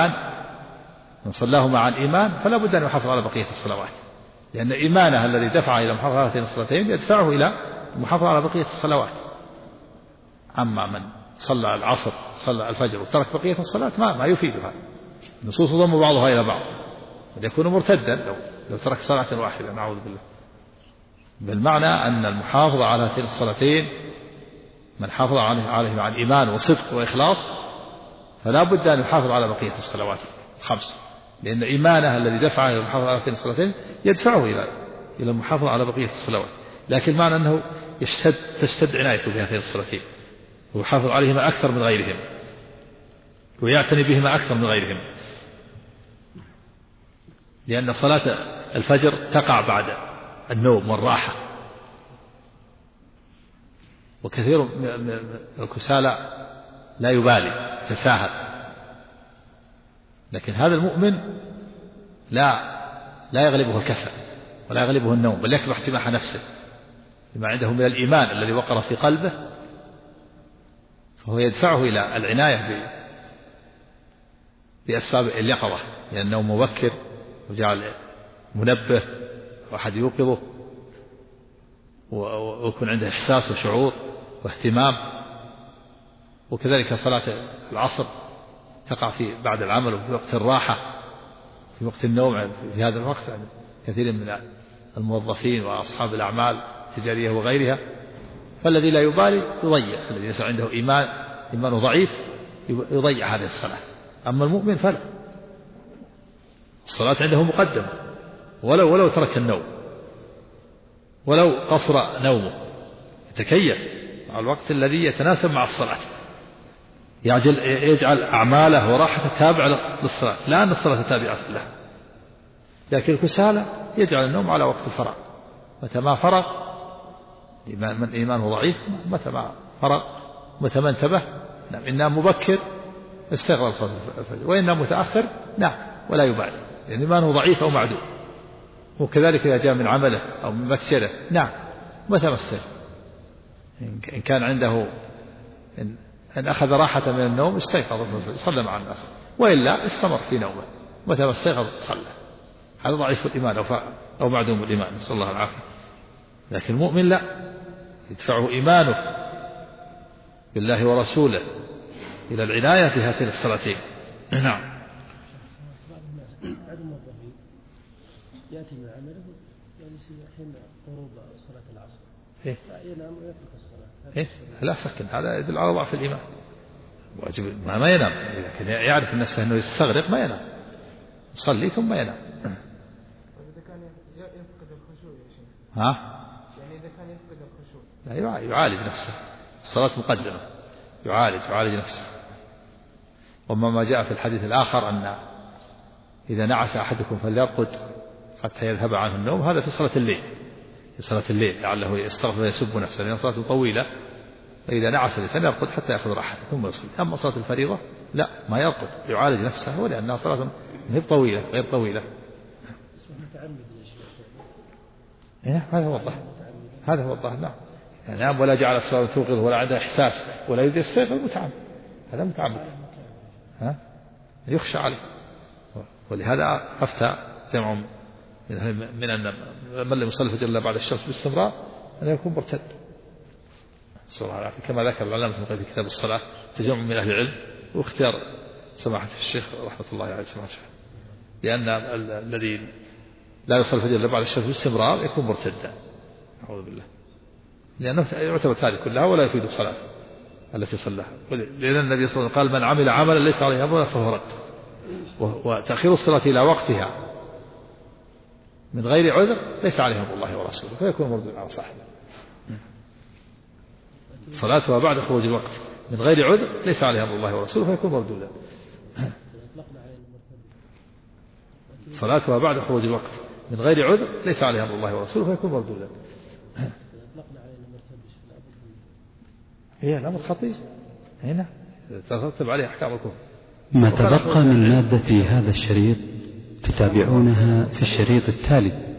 عن إيمان فلا بد أن يحافظ على بقية الصلوات، لأن إيمانه الذي دفع إلى محافظة على هاتين الصلاتين يدفعه إلى المحافظة على بقية الصلوات. أما من صلى العصر صلى الفجر وترك بقية الصلاة ما يفيدها، النصوص تضم بعضها إلى بعض، قد يكون مرتدا لو ترك صلاة واحدة نعوذ بالله. بالمعنى أن المحافظة على هاتين الصلاتين من حافظ عليهما عن إيمان وصدق وإخلاص فلا بد أن يحافظ على بقية الصلوات الخمس، لأن إيمانه الذي دفعه إلى المحافظة على هاتين الصلاتين يدفعه إلى المحافظة على بقية الصلوات، لكن معنى أنه تشتد عنايته بهاتين الصلاتين ويحافظ عليهما أكثر من غيرهم ويعتني بهما أكثر من غيرهم، لأن صلاة الفجر تقع بعد النوم والراحة، وكثير من الكسالى لا يبالي يتساهل، لكن هذا المؤمن لا يغلبه الكسل ولا يغلبه النوم، بل يكبح احتماح نفسه بما عنده من الإيمان الذي وقر في قلبه، فهو يدفعه إلى العناية بأسباب اليقظة، لأن النوم مبكر وجعل منبه وأحد يوقظه ويكون عنده إحساس وشعور واهتمام. وكذلك صلاة العصر تقع في بعد العمل وفي وقت الراحة، في وقت النوم في هذا الوقت يعني كثير من الموظفين وأصحاب الأعمال التجارية وغيرها، فالذي لا يبالي يضيع، الذي ليس عنده إيمانه ضعيف يضيع هذه الصلاة. أما المؤمن فلا، الصلاة عنده مقدمة، ولو ترك النوم ولو قصر نومه يتكيف مع الوقت الذي يتناسب مع الصلاة، يجعل أعماله وراحته تابعة للصلاة، لا أن الصلاة تابعة له. لكن الكسالى يجعل النوم على وقت الفراغ، متى ما فرغ من إيمانه ضعيف، متى ما فرغ متى ما انتبه، نعم إن نام مبكر استغرق صلاة الفجر، وإن نام متأخر نعم ولا يبالي، يعني إيمانه ضعيف أو معدوم. وكذلك إذا جاء من عمله أو من مكسره نعم متى ما استيقظ، إن كان عنده إن أخذ راحة من النوم استيقظ صلى مع الناس، وإلا استمر في نومه متى ما استيقظ صلى. هذا ضعيف الإيمان أو معدوم الإيمان، نسأل الله العافية. لكن المؤمن لا، يدفعه إيمانه بالله ورسوله إلى العناية بهاتين الصلاتين. نعم. يأتي من عمله يعني حين قروب صلاة العصر ينام ويترك الصلاة. لا سكن، هذا يدل على ضعف الإيمان. واجب ما ينام، لكن يعرف نفسه أنه يستغرق ما ينام، يصلي ثم ينام. إذا كان يفقد الخشوع يا شيخ. يعني إذا كان يفقد الخشوع لا يعالج نفسه، الصلاة مقدمة، يعالج نفسه. وما ما جاء في الحديث الآخر أن إذا نعس أحدكم فليرقد حتى يذهب عنه النوم، هذا في صلاة الليل لعله يستغفر ويسب نفسه لأن صلاته طويلة، فإذا نعس الإنسان يرقد حتى يأخذ راحته ثم يصلي. أما صلاة الفريضة لا، ما يرقد، يعالج نفسه، ولأنها صلاة غير طويلة. هذا هو الظاهر. لا ينام ولا جعل الصلاة توقظه ولا عنده إحساس ولا يريد يستيقظ، متعمد، هذا متعمد يخشى عليه. ولهذا أفتى جمع من أن من لم يصلي الفجر إلا بعد الشمس باستمرار أن يكون مرتد، صلى الله عليه وسلم، كما ذكر العلامة في كتاب الصلاة تجمع من أهل العلم واختيار سماحة الشيخ رحمة الله عليه سماحة الشيخ، لأن الذي لا يصلي الفجر إلا بعد الشمس باستمرار يكون مرتدا، أعوذ بالله، لأنه يعتبر تارك كلها ولا يفيد الصلاة التي صلاها. لأن النبي صلى الله عليه وسلم قال من عمل عملا ليس عليه أمرنا فهو رد. وتأخير الصلاة إلى وقتها من غير عذر ليس عليه أمر الله ورسوله، فيكون مردود على صاحبه. صلاتها بعد خروج الوقت من غير عذر ليس عليه أمر الله ورسوله، فيكون مردودا. صلاتها بعد خروج الوقت من غير عذر ليس عليه أمر الله ورسوله، فيكون مردودا. هي الأمر خطير هنا ترتب عليه أحكام الكفر. ما تبقى من مادة هذا الشريط تتابعونها في الشريط التالي.